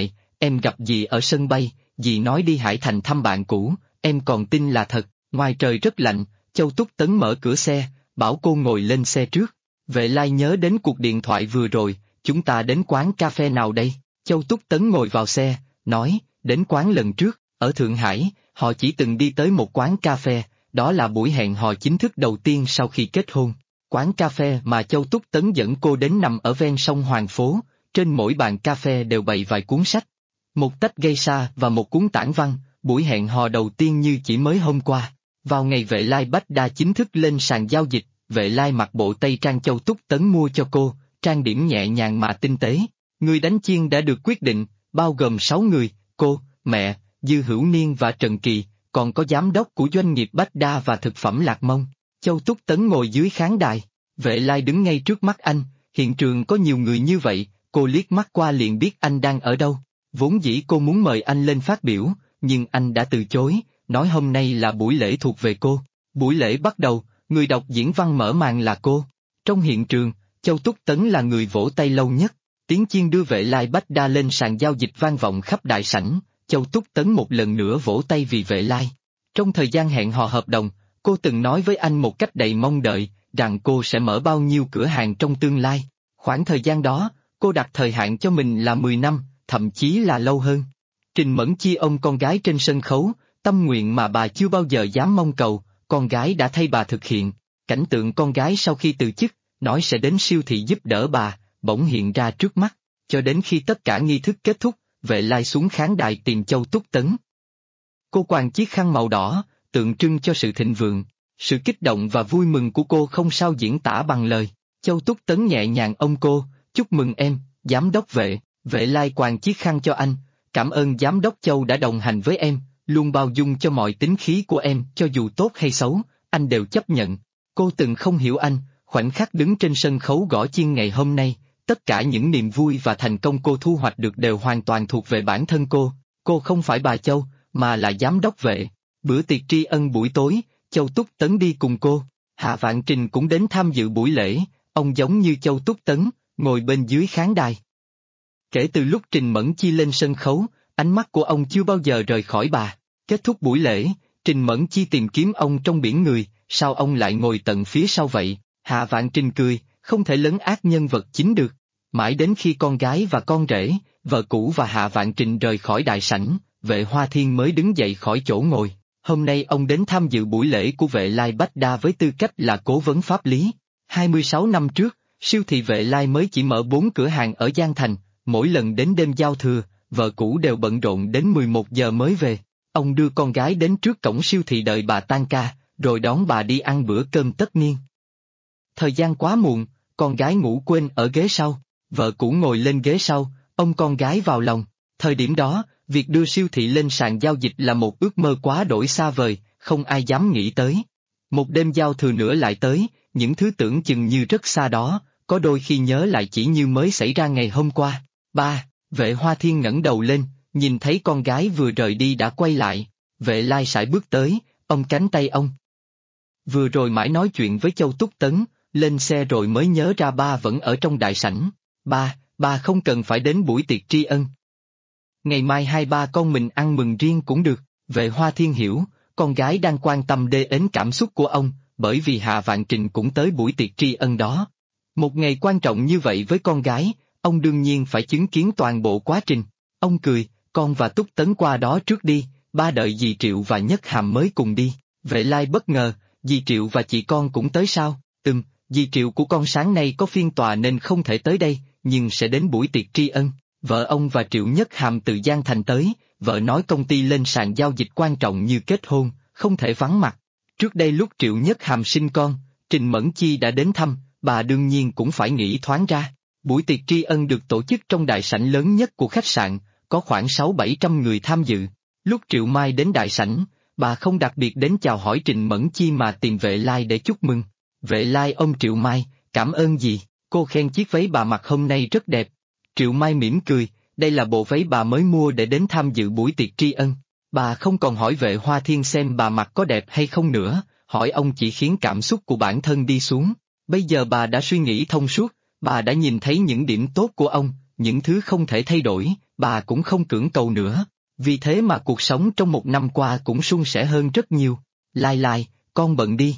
em gặp dì ở sân bay, dì nói đi Hải Thành thăm bạn cũ, em còn tin là thật. Ngoài trời rất lạnh, Châu Túc Tấn mở cửa xe, bảo cô ngồi lên xe trước. Vệ Lai nhớ đến cuộc điện thoại vừa rồi, chúng ta đến quán cà phê nào đây? Châu Túc Tấn ngồi vào xe, nói, đến quán lần trước, ở Thượng Hải, họ chỉ từng đi tới một quán cà phê, đó là buổi hẹn hò chính thức đầu tiên sau khi kết hôn. Quán cà phê mà Châu Túc Tấn dẫn cô đến nằm ở ven sông Hoàng Phố, trên mỗi bàn cà phê đều bày vài cuốn sách. Một tách geisha và một cuốn tản văn, buổi hẹn hò đầu tiên như chỉ mới hôm qua. Vào ngày Vệ Lai Bách Đa chính thức lên sàn giao dịch, Vệ Lai mặc bộ tây trang Châu Túc Tấn mua cho cô, trang điểm nhẹ nhàng mà tinh tế. Người đánh chiên đã được quyết định, bao gồm 6 người, cô, mẹ, Dư Hữu Niên và Trần Kỳ, còn có giám đốc của doanh nghiệp Bách Đa và thực phẩm Lạc Mông. Châu Túc Tấn ngồi dưới khán đài, Vệ Lai đứng ngay trước mắt anh, hiện trường có nhiều người như vậy, cô liếc mắt qua liền biết anh đang ở đâu. Vốn dĩ cô muốn mời anh lên phát biểu, nhưng anh đã từ chối, nói hôm nay là buổi lễ thuộc về cô. Buổi lễ bắt đầu, người đọc diễn văn mở màn là cô. Trong hiện trường, Châu Túc Tấn là người vỗ tay lâu nhất. Tiếng chiên đưa Vệ Lai Bách Đa lên sàn giao dịch vang vọng khắp đại sảnh, Châu Túc Tấn một lần nữa vỗ tay vì Vệ Lai. Trong thời gian hẹn hò hợp đồng, cô từng nói với anh một cách đầy mong đợi, rằng cô sẽ mở bao nhiêu cửa hàng trong tương lai. Khoảng thời gian đó, cô đặt thời hạn cho mình là 10 năm, thậm chí là lâu hơn. Trình Mẫn Chi ôm con gái trên sân khấu, tâm nguyện mà bà chưa bao giờ dám mong cầu, con gái đã thay bà thực hiện. Cảnh tượng con gái sau khi từ chức, nói sẽ đến siêu thị giúp đỡ bà, bỗng hiện ra trước mắt, cho đến khi tất cả nghi thức kết thúc, Vệ Lai xuống khán đài tìm Châu Túc Tấn. Cô quàng chiếc khăn màu đỏ, tượng trưng cho sự thịnh vượng. Sự kích động và vui mừng của cô không sao diễn tả bằng lời. Châu Túc Tấn nhẹ nhàng ôm cô, chúc mừng em, giám đốc Vệ. Vệ Lai quàng chiếc khăn cho anh, cảm ơn giám đốc Châu đã đồng hành với em, luôn bao dung cho mọi tính khí của em, cho dù tốt hay xấu, anh đều chấp nhận. Cô từng không hiểu anh, khoảnh khắc đứng trên sân khấu gõ chiên ngày hôm nay, tất cả những niềm vui và thành công cô thu hoạch được đều hoàn toàn thuộc về bản thân cô không phải bà Châu, mà là giám đốc Vệ. Bữa tiệc tri ân buổi tối, Châu Túc Tấn đi cùng cô, Hạ Vạn Trình cũng đến tham dự buổi lễ, ông giống như Châu Túc Tấn, ngồi bên dưới khán đài. Kể từ lúc Trình Mẫn Chi lên sân khấu, ánh mắt của ông chưa bao giờ rời khỏi bà. Kết thúc buổi lễ, Trình Mẫn Chi tìm kiếm ông trong biển người, sao ông lại ngồi tận phía sau vậy? Hạ Vạn Trình cười, không thể lấn át nhân vật chính được. Mãi đến khi con gái và con rể, vợ cũ và Hạ Vạn Trình rời khỏi đại sảnh, Vệ Hoa Thiên mới đứng dậy khỏi chỗ ngồi. Hôm nay ông đến tham dự buổi lễ của Vệ Lai Bách Đa với tư cách là cố vấn pháp lý. 26 năm trước, siêu thị Vệ Lai mới chỉ mở 4 cửa hàng ở Giang Thành, mỗi lần đến đêm giao thừa, vợ cũ đều bận rộn đến 11 giờ mới về. Ông đưa con gái đến trước cổng siêu thị đợi bà tan ca, rồi đón bà đi ăn bữa cơm tất niên. Thời gian quá muộn, con gái ngủ quên ở ghế sau, vợ cũ ngồi lên ghế sau, ôm con gái vào lòng. Thời điểm đó, việc đưa siêu thị lên sàn giao dịch là một ước mơ quá đổi xa vời, không ai dám nghĩ tới. Một đêm giao thừa nữa lại tới, những thứ tưởng chừng như rất xa đó, có đôi khi nhớ lại chỉ như mới xảy ra ngày hôm qua. Ba, Vệ Hoa Thiên ngẩng đầu lên, nhìn thấy con gái vừa rời đi đã quay lại. Vệ Lai sải bước tới, ôm cánh tay ông. Vừa rồi mãi nói chuyện với Châu Túc Tấn, lên xe rồi mới nhớ ra ba vẫn ở trong đại sảnh. Ba không cần phải đến buổi tiệc tri ân. Ngày mai hai ba con mình ăn mừng riêng cũng được. Vệ Hoa Thiên hiểu, con gái đang quan tâm đến cảm xúc của ông, bởi vì Hạ Vạn Trình cũng tới buổi tiệc tri ân đó. Một ngày quan trọng như vậy với con gái, ông đương nhiên phải chứng kiến toàn bộ quá trình. Ông cười, con và Túc Tấn qua đó trước đi, ba đợi dì Triệu và Nhất Hàm mới cùng đi. Vệ Lai bất ngờ, dì Triệu và chị con cũng tới sao? Dì Triệu của con sáng nay có phiên tòa nên không thể tới đây, nhưng sẽ đến buổi tiệc tri ân. Vợ ông và Triệu Nhất Hàm từ Giang Thành tới, vợ nói công ty lên sàn giao dịch quan trọng như kết hôn, không thể vắng mặt. Trước đây lúc Triệu Nhất Hàm sinh con, Trình Mẫn Chi đã đến thăm, bà đương nhiên cũng phải nghĩ thoáng ra. Buổi tiệc tri ân được tổ chức trong đại sảnh lớn nhất của khách sạn, có khoảng 600-700 người tham dự. Lúc Triệu Mai đến đại sảnh, bà không đặc biệt đến chào hỏi Trình Mẫn Chi mà tìm Vệ Lai để chúc mừng. Vệ Lai ôm Triệu Mai, cảm ơn dì, cô khen chiếc váy bà mặc hôm nay rất đẹp. Triệu Mai mỉm cười, đây là bộ váy bà mới mua để đến tham dự buổi tiệc tri ân. Bà không còn hỏi Vệ Hoa Thiên xem bà mặc có đẹp hay không nữa, hỏi ông chỉ khiến cảm xúc của bản thân đi xuống. Bây giờ bà đã suy nghĩ thông suốt, bà đã nhìn thấy những điểm tốt của ông, những thứ không thể thay đổi, bà cũng không cưỡng cầu nữa. Vì thế mà cuộc sống trong một năm qua cũng suôn sẻ hơn rất nhiều. Lai Lai, con bận đi.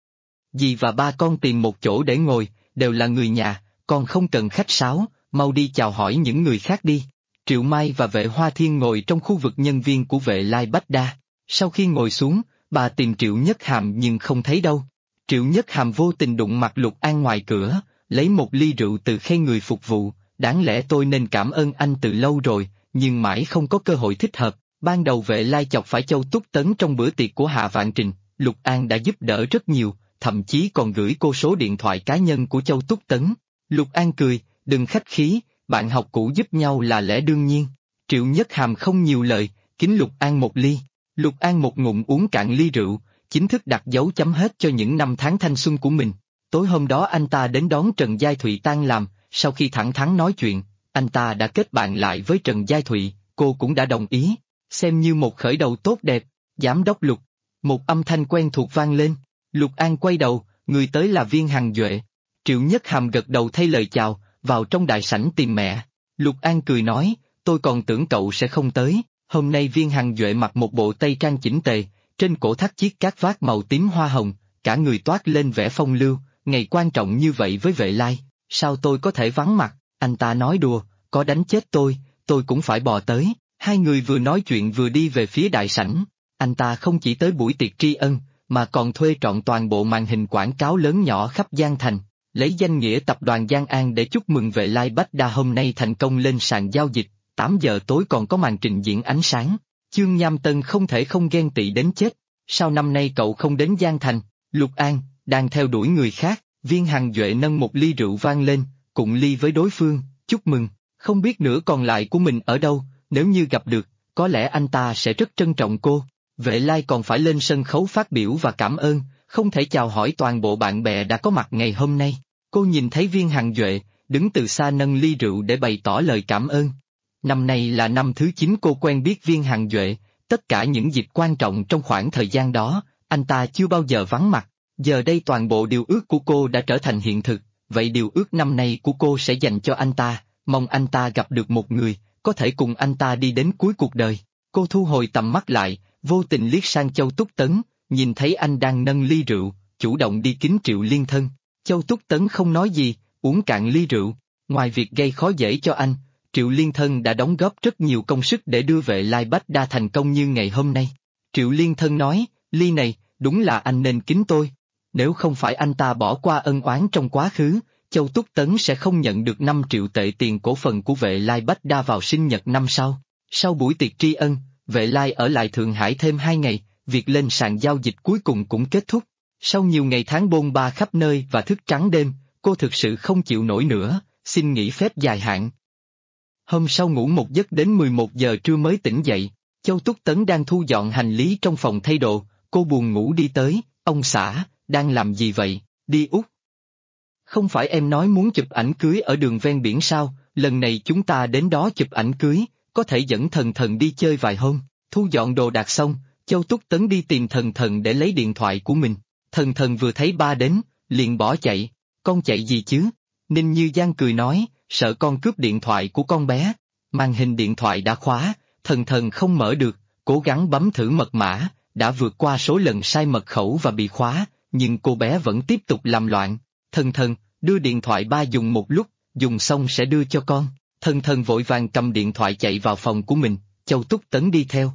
Dì và ba con tìm một chỗ để ngồi, đều là người nhà, con không cần khách sáo, mau đi chào hỏi những người khác đi. Triệu Mai và Vệ Hoa Thiên ngồi trong khu vực nhân viên của Vệ Lai Bách Đa. Sau khi ngồi xuống, bà tìm Triệu Nhất Hàm nhưng không thấy đâu. Triệu Nhất Hàm vô tình đụng mặt Lục An ngoài cửa, lấy một ly rượu từ khay người phục vụ, đáng lẽ tôi nên cảm ơn anh từ lâu rồi, nhưng mãi không có cơ hội thích hợp. Ban đầu Vệ Lai chọc phải Châu Túc Tấn trong bữa tiệc của Hạ Vạn Trình, Lục An đã giúp đỡ rất nhiều, thậm chí còn gửi cô số điện thoại cá nhân của Châu Túc Tấn. Lục An cười, đừng khách khí, bạn học cũ giúp nhau là lẽ đương nhiên. Triệu Nhất Hàm không nhiều lời, kính Lục An một ly. Lục An một ngụm uống cạn ly rượu, chính thức đặt dấu chấm hết cho những năm tháng thanh xuân của mình. Tối hôm đó anh ta đến đón Trần Giai Thụy tan làm, sau khi thẳng thắn nói chuyện, anh ta đã kết bạn lại với Trần Giai Thụy, cô cũng đã đồng ý, xem như một khởi đầu tốt đẹp. Giám đốc Lục, một âm thanh quen thuộc vang lên. Lục An quay đầu, người tới là Viên Hằng Duệ. Triệu Nhất Hàm gật đầu thay lời chào, vào trong đại sảnh tìm mẹ. Lục An cười nói, tôi còn tưởng cậu sẽ không tới. Hôm nay Viên Hằng Duệ mặc một bộ tây trang chỉnh tề, trên cổ thắt chiếc cát vát màu tím hoa hồng, cả người toát lên vẻ phong lưu. Ngày quan trọng như vậy với Vệ Lai, sao tôi có thể vắng mặt? Anh ta nói đùa, có đánh chết tôi cũng phải bò tới. Hai người vừa nói chuyện vừa đi về phía đại sảnh. Anh ta không chỉ tới buổi tiệc tri ân, mà còn thuê trọn toàn bộ màn hình quảng cáo lớn nhỏ khắp Giang Thành, lấy danh nghĩa tập đoàn Giang An để chúc mừng Vệ Lai Bách Đa hôm nay thành công lên sàn giao dịch. 8 giờ tối còn có màn trình diễn ánh sáng. Chương Nham Tân không thể không ghen tị đến chết. Sao năm nay cậu không đến Giang Thành? Lục An đang theo đuổi người khác. Viên Hằng Duệ nâng một ly rượu vang lên, cụng ly với đối phương, chúc mừng. Không biết nửa còn lại của mình ở đâu, nếu như gặp được, có lẽ anh ta sẽ rất trân trọng cô. Vệ Lai còn phải lên sân khấu phát biểu và cảm ơn, không thể chào hỏi toàn bộ bạn bè đã có mặt ngày hôm nay. Cô nhìn thấy Viên Hằng Duệ, đứng từ xa nâng ly rượu để bày tỏ lời cảm ơn. Năm nay là năm thứ 9 cô quen biết Viên Hằng Duệ, tất cả những dịp quan trọng trong khoảng thời gian đó, anh ta chưa bao giờ vắng mặt. Giờ đây toàn bộ điều ước của cô đã trở thành hiện thực, vậy điều ước năm nay của cô sẽ dành cho anh ta, mong anh ta gặp được một người, có thể cùng anh ta đi đến cuối cuộc đời. Cô thu hồi tầm mắt lại, vô tình liếc sang Châu Túc Tấn, nhìn thấy anh đang nâng ly rượu, chủ động đi kính Triệu Liên Thân. Châu Túc Tấn không nói gì, uống cạn ly rượu, ngoài việc gây khó dễ cho anh, Triệu Liên Thân đã đóng góp rất nhiều công sức để đưa Vệ Lai Bách Đa thành công như ngày hôm nay. Triệu Liên Thân nói, ly này, đúng là anh nên kính tôi. Nếu không phải anh ta bỏ qua ân oán trong quá khứ, Châu Túc Tấn sẽ không nhận được 5 triệu tệ tiền cổ phần của Vệ Lai Bách Đa vào sinh nhật năm sau. Sau buổi tiệc tri ân, Vệ Lai ở lại Thượng Hải thêm 2 ngày, việc lên sàn giao dịch cuối cùng cũng kết thúc. Sau nhiều ngày tháng bôn ba khắp nơi và thức trắng đêm, cô thực sự không chịu nổi nữa, xin nghỉ phép dài hạn. Hôm sau ngủ một giấc đến 11 giờ trưa mới tỉnh dậy, Châu Túc Tấn đang thu dọn hành lý trong phòng thay đồ, cô buồn ngủ đi tới, ông xã, đang làm gì vậy, đi Úc. Không phải em nói muốn chụp ảnh cưới ở đường ven biển sao, lần này chúng ta đến đó chụp ảnh cưới, có thể dẫn Thần Thần đi chơi vài hôm. Thu dọn đồ đạc xong, Châu Túc Tấn đi tìm Thần Thần để lấy điện thoại của mình. Thần Thần vừa thấy ba đến, liền bỏ chạy. Con chạy gì chứ? Ninh Như Giang cười nói, sợ con cướp điện thoại của con bé. Màn hình điện thoại đã khóa, Thần Thần không mở được, cố gắng bấm thử mật mã, đã vượt qua số lần sai mật khẩu và bị khóa, nhưng cô bé vẫn tiếp tục làm loạn. Thần Thần, đưa điện thoại ba dùng một lúc, dùng xong sẽ đưa cho con. Thần Thần vội vàng cầm điện thoại chạy vào phòng của mình, Châu Túc Tấn đi theo.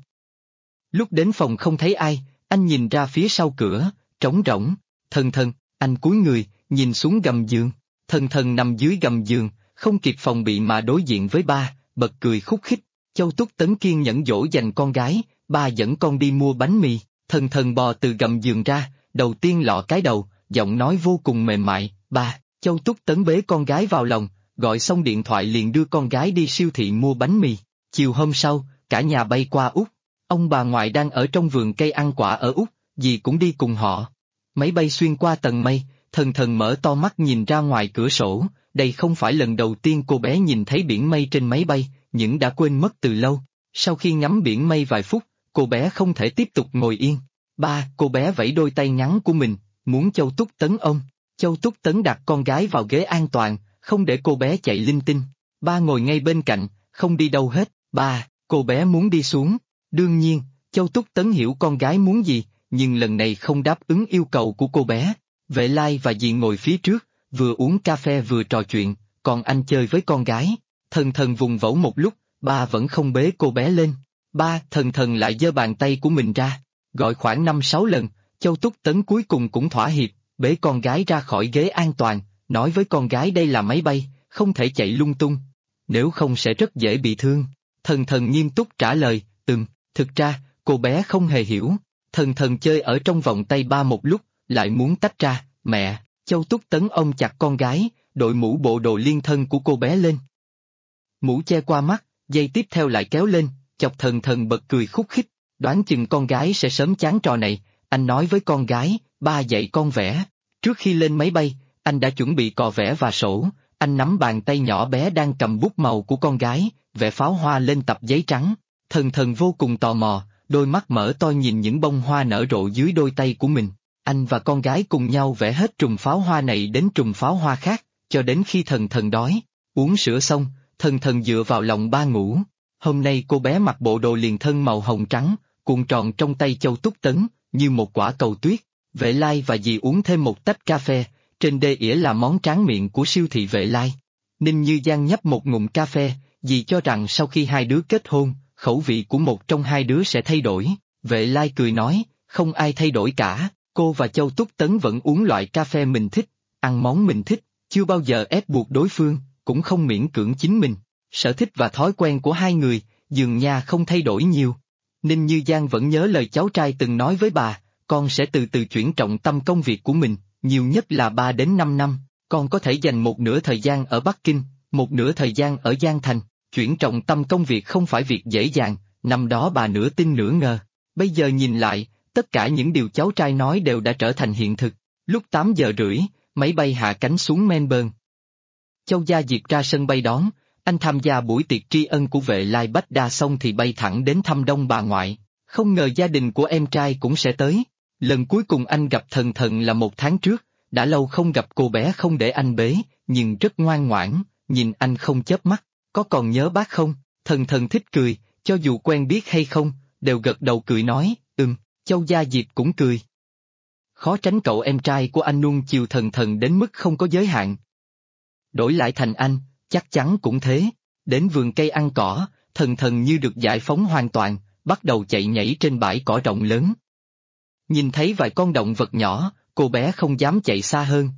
Lúc đến phòng không thấy ai, anh nhìn ra phía sau cửa, trống rỗng. Thần Thần, anh cúi người, nhìn xuống gầm giường. Thần Thần nằm dưới gầm giường, không kịp phòng bị mà đối diện với ba, bật cười khúc khích. Châu Túc Tấn kiên nhẫn dỗ dành con gái, ba dẫn con đi mua bánh mì. Thần Thần bò từ gầm giường ra, đầu tiên lọ cái đầu, giọng nói vô cùng mềm mại, ba. Châu Túc Tấn bế con gái vào lòng, gọi xong điện thoại liền đưa con gái đi siêu thị mua bánh mì. Chiều hôm sau, cả nhà bay qua Úc. Ông bà ngoại đang ở trong vườn cây ăn quả ở Úc, dì cũng đi cùng họ. Máy bay xuyên qua tầng mây, Thần Thần mở to mắt nhìn ra ngoài cửa sổ, đây không phải lần đầu tiên cô bé nhìn thấy biển mây trên máy bay, nhưng đã quên mất từ lâu. Sau khi ngắm biển mây vài phút, cô bé không thể tiếp tục ngồi yên. Ba, cô bé vẫy đôi tay ngắn của mình, muốn Châu Túc Tấn ôm. Châu Túc Tấn đặt con gái vào ghế an toàn, không để cô bé chạy linh tinh. Ba ngồi ngay bên cạnh, không đi đâu hết. Ba, cô bé muốn đi xuống. Đương nhiên, Châu Túc Tấn hiểu con gái muốn gì, nhưng lần này không đáp ứng yêu cầu của cô bé. Vệ Lai và dì ngồi phía trước, vừa uống cà phê vừa trò chuyện, còn anh chơi với con gái. Thần thần vùng vẫu một lúc, ba vẫn không bế cô bé lên. Ba, thần thần lại giơ bàn tay của mình ra, gọi khoảng 5-6 lần, Châu Túc Tấn cuối cùng cũng thỏa hiệp, bế con gái ra khỏi ghế an toàn, nói với con gái đây là máy bay, không thể chạy lung tung, nếu không sẽ rất dễ bị thương. Thần thần nghiêm túc trả lời, thực ra, cô bé không hề hiểu. Thần thần chơi ở trong vòng tay ba một lúc, lại muốn tách ra, mẹ, Châu Túc Tấn ôm chặt con gái, đội mũ bộ đồ liên thân của cô bé lên. Mũ che qua mắt, dây tiếp theo lại kéo lên, chọc thần thần bật cười khúc khích, đoán chừng con gái sẽ sớm chán trò này, anh nói với con gái, ba dạy con vẽ. Trước khi lên máy bay, anh đã chuẩn bị cọ vẽ và sổ, anh nắm bàn tay nhỏ bé đang cầm bút màu của con gái, vẽ pháo hoa lên tập giấy trắng. Thần thần vô cùng tò mò, đôi mắt mở to nhìn những bông hoa nở rộ dưới đôi tay của mình. Anh và con gái cùng nhau vẽ hết trùm pháo hoa này đến trùm pháo hoa khác, cho đến khi thần thần đói. Uống sữa xong, thần thần dựa vào lòng ba ngủ. Hôm nay cô bé mặc bộ đồ liền thân màu hồng trắng, cuộn tròn trong tay Châu Túc Tấn, như một quả cầu tuyết. Vệ Lai và dì uống thêm một tách cà phê, trên đê ỉa là món tráng miệng của siêu thị Vệ Lai. Ninh Như Giang nhấp một ngụm cà phê, dì cho rằng sau khi hai đứa kết hôn, khẩu vị của một trong hai đứa sẽ thay đổi. Vệ Lai cười nói, không ai thay đổi cả, cô và Châu Túc Tấn vẫn uống loại cà phê mình thích, ăn món mình thích, chưa bao giờ ép buộc đối phương, cũng không miễn cưỡng chính mình. Sở thích và thói quen của hai người, dường như không thay đổi nhiều. Ninh Như Giang vẫn nhớ lời cháu trai từng nói với bà, con sẽ từ từ chuyển trọng tâm công việc của mình, nhiều nhất là 3 đến 5 năm, con có thể dành một nửa thời gian ở Bắc Kinh, một nửa thời gian ở Giang Thành. Chuyển trọng tâm công việc không phải việc dễ dàng, năm đó bà nửa tin nửa ngờ. Bây giờ nhìn lại, tất cả những điều cháu trai nói đều đã trở thành hiện thực. Lúc 8 giờ rưỡi, máy bay hạ cánh xuống Melbourne. Châu Gia Diệp ra sân bay đón, anh tham gia buổi tiệc tri ân của Vệ Lai Bách Đa xong thì bay thẳng đến thăm đông bà ngoại. Không ngờ gia đình của em trai cũng sẽ tới. Lần cuối cùng anh gặp thần thần là 1 tháng trước, đã lâu không gặp cô bé không để anh bế, nhưng rất ngoan ngoãn, nhìn anh không chớp mắt. Có còn nhớ bác không? Thần thần thích cười, cho dù quen biết hay không, đều gật đầu cười nói, Châu Gia Diệp cũng cười. Khó tránh cậu em trai của anh nuông chiều thần thần đến mức không có giới hạn. Đổi lại thành anh, chắc chắn cũng thế. Đến vườn cây ăn cỏ, thần thần như được giải phóng hoàn toàn, bắt đầu chạy nhảy trên bãi cỏ rộng lớn. Nhìn thấy vài con động vật nhỏ, cô bé không dám chạy xa hơn,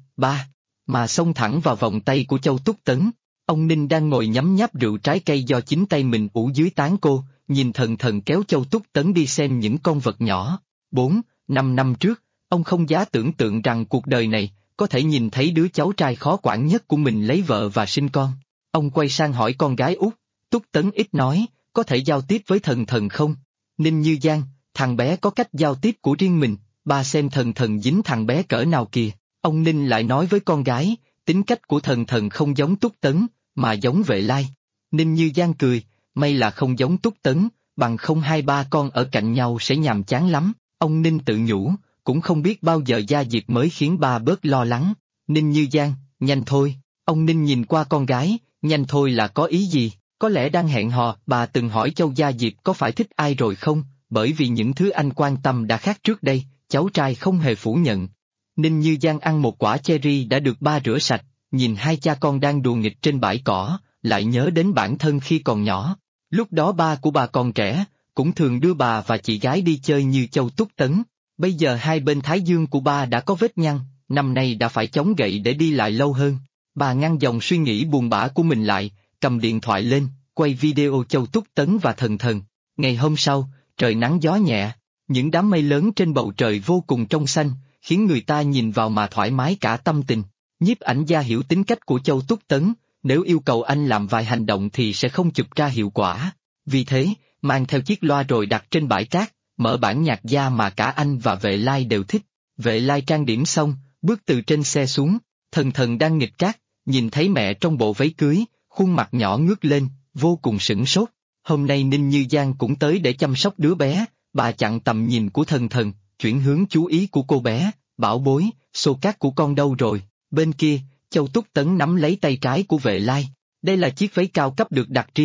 mà xông thẳng vào vòng tay của Châu Túc Tấn. Ông Ninh đang ngồi nhấm nháp rượu trái cây do chính tay mình ủ dưới tán cô, nhìn thần thần kéo Châu Túc Tấn đi xem những con vật nhỏ. 4-5 năm trước, ông không dám tưởng tượng rằng cuộc đời này, có thể nhìn thấy đứa cháu trai khó quản nhất của mình lấy vợ và sinh con. Ông quay sang hỏi con gái út, Túc Tấn ít nói, có thể giao tiếp với thần thần không? Ninh Như Giang, thằng bé có cách giao tiếp của riêng mình, ba xem thần thần dính thằng bé cỡ nào kìa. Ông Ninh lại nói với con gái, tính cách của thần thần không giống Túc Tấn, mà giống Vệ Lai. Ninh Như Giang cười, may là không giống Túc Tấn, bằng không hai ba con ở cạnh nhau sẽ nhàm chán lắm. Ông Ninh tự nhủ, cũng không biết bao giờ Gia Diệp mới khiến ba bớt lo lắng. Ninh Như Giang, nhanh thôi. Ông Ninh nhìn qua con gái, nhanh thôi là có ý gì? Có lẽ đang hẹn hò. Bà từng hỏi Châu Gia Diệp có phải thích ai rồi không, bởi vì những thứ anh quan tâm đã khác trước đây, cháu trai không hề phủ nhận. Ninh Như Giang ăn một quả cherry đã được ba rửa sạch, nhìn hai cha con đang đùa nghịch trên bãi cỏ, lại nhớ đến bản thân khi còn nhỏ. Lúc đó ba của bà còn trẻ, cũng thường đưa bà và chị gái đi chơi như Châu Túc Tấn. Bây giờ hai bên thái dương của ba đã có vết nhăn, năm nay đã phải chống gậy để đi lại lâu hơn. Bà ngăn dòng suy nghĩ buồn bã của mình lại, cầm điện thoại lên, quay video Châu Túc Tấn và thần thần. Ngày hôm sau, trời nắng gió nhẹ, những đám mây lớn trên bầu trời vô cùng trong xanh, khiến người ta nhìn vào mà thoải mái cả tâm tình. Nhiếp ảnh gia hiểu tính cách của Châu Túc Tấn, nếu yêu cầu anh làm vài hành động thì sẽ không chụp ra hiệu quả. Vì thế, mang theo chiếc loa rồi đặt trên bãi cát, mở bản nhạc gia mà cả anh và Vệ Lai đều thích. Vệ Lai trang điểm xong, bước từ trên xe xuống, thần thần đang nghịch cát, nhìn thấy mẹ trong bộ váy cưới, khuôn mặt nhỏ ngước lên, vô cùng sửng sốt. Hôm nay Ninh Như Giang cũng tới để chăm sóc đứa bé, bà chặn tầm nhìn của thần thần, chuyển hướng chú ý của cô bé, bảo bối, xô cát của con đâu rồi? Bên kia, Châu Túc Tấn nắm lấy tay trái của Vệ Lai. Đây là chiếc váy cao cấp được đặt riêng,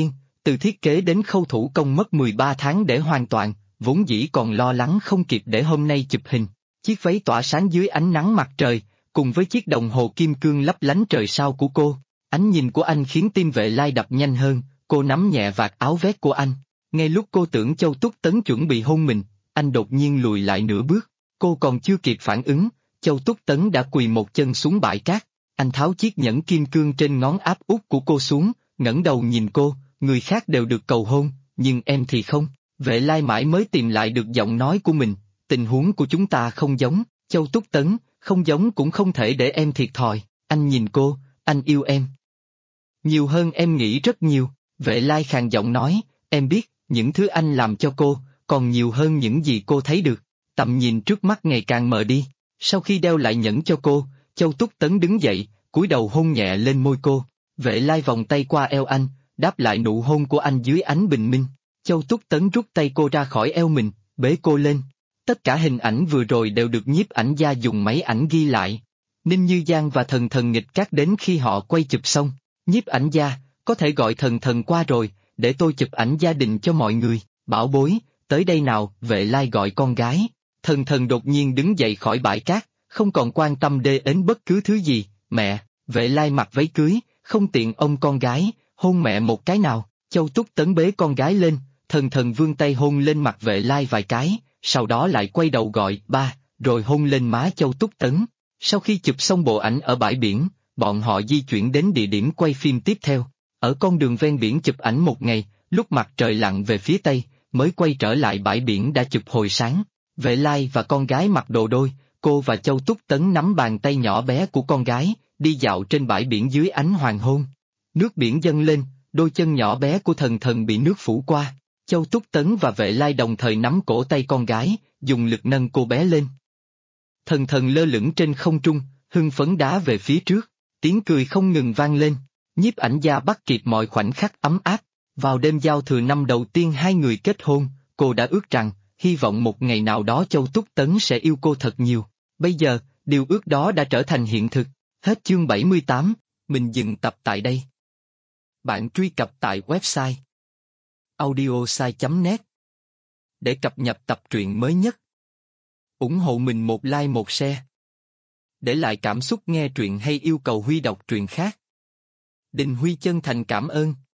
từ thiết kế đến khâu thủ công mất 13 tháng để hoàn toàn, vốn dĩ còn lo lắng không kịp để hôm nay chụp hình. Chiếc váy tỏa sáng dưới ánh nắng mặt trời, cùng với chiếc đồng hồ kim cương lấp lánh trời sao của cô. Ánh nhìn của anh khiến tim Vệ Lai đập nhanh hơn, cô nắm nhẹ vạt áo vest của anh. Ngay lúc cô tưởng Châu Túc Tấn chuẩn bị hôn mình, anh đột nhiên lùi lại nửa bước. Cô còn chưa kịp phản ứng, Châu Túc Tấn đã quỳ một chân xuống bãi cát. Anh tháo chiếc nhẫn kim cương trên ngón áp út của cô xuống, ngẩng đầu nhìn cô, người khác đều được cầu hôn, nhưng em thì không. Vệ Lai mãi mới tìm lại được giọng nói của mình, tình huống của chúng ta không giống, Châu Túc Tấn, không giống cũng không thể để em thiệt thòi. Anh nhìn cô, anh yêu em. Nhiều hơn em nghĩ rất nhiều, Vệ Lai khàn giọng nói, em biết, những thứ anh làm cho cô, còn nhiều hơn những gì cô thấy được. Tầm nhìn trước mắt ngày càng mờ đi. Sau khi đeo lại nhẫn cho cô, Châu Túc Tấn đứng dậy, cúi đầu hôn nhẹ lên môi cô. Vệ Lai vòng tay qua eo anh, đáp lại nụ hôn của anh dưới ánh bình minh. Châu Túc Tấn rút tay cô ra khỏi eo mình, bế cô lên. Tất cả hình ảnh vừa rồi đều được nhiếp ảnh gia dùng máy ảnh ghi lại. Ninh Như Giang và Thần Thần nghịch cát đến khi họ quay chụp xong. Nhiếp ảnh gia, có thể gọi Thần Thần qua rồi, để tôi chụp ảnh gia đình cho mọi người. Bảo bối, tới đây nào, Vệ Lai gọi con gái. Thần Thần đột nhiên đứng dậy khỏi bãi cát, không còn quan tâm đến bất cứ thứ gì. Mẹ, Vệ Lai mặc váy cưới, không tiện ôm con gái, hôn mẹ một cái nào. Châu Túc Tấn bế con gái lên, Thần Thần vươn tay hôn lên mặt Vệ Lai vài cái, sau đó lại quay đầu gọi ba, rồi hôn lên má Châu Túc Tấn. Sau khi chụp xong bộ ảnh ở bãi biển, bọn họ di chuyển đến địa điểm quay phim tiếp theo. Ở con đường ven biển chụp ảnh một ngày, lúc mặt trời lặn về phía tây, mới quay trở lại bãi biển đã chụp hồi sáng. Vệ Lai và con gái mặc đồ đôi, cô và Châu Túc Tấn nắm bàn tay nhỏ bé của con gái, đi dạo trên bãi biển dưới ánh hoàng hôn. Nước biển dâng lên, đôi chân nhỏ bé của Thần Thần bị nước phủ qua. Châu Túc Tấn và Vệ Lai đồng thời nắm cổ tay con gái, dùng lực nâng cô bé lên. Thần Thần lơ lửng trên không trung, hưng phấn đá về phía trước, tiếng cười không ngừng vang lên. Nhiếp ảnh gia bắt kịp mọi khoảnh khắc ấm áp. Vào đêm giao thừa năm đầu tiên hai người kết hôn, cô đã ước rằng, hy vọng một ngày nào đó Châu Túc Tấn sẽ yêu cô thật nhiều. Bây giờ, điều ước đó đã trở thành hiện thực. Hết chương 78, mình dừng tập tại đây. Bạn truy cập tại website audiosai.net để cập nhật tập truyện mới nhất. Ủng hộ mình một like một share. Để lại cảm xúc nghe truyện hay yêu cầu Huy đọc truyện khác. Đình Huy chân thành cảm ơn.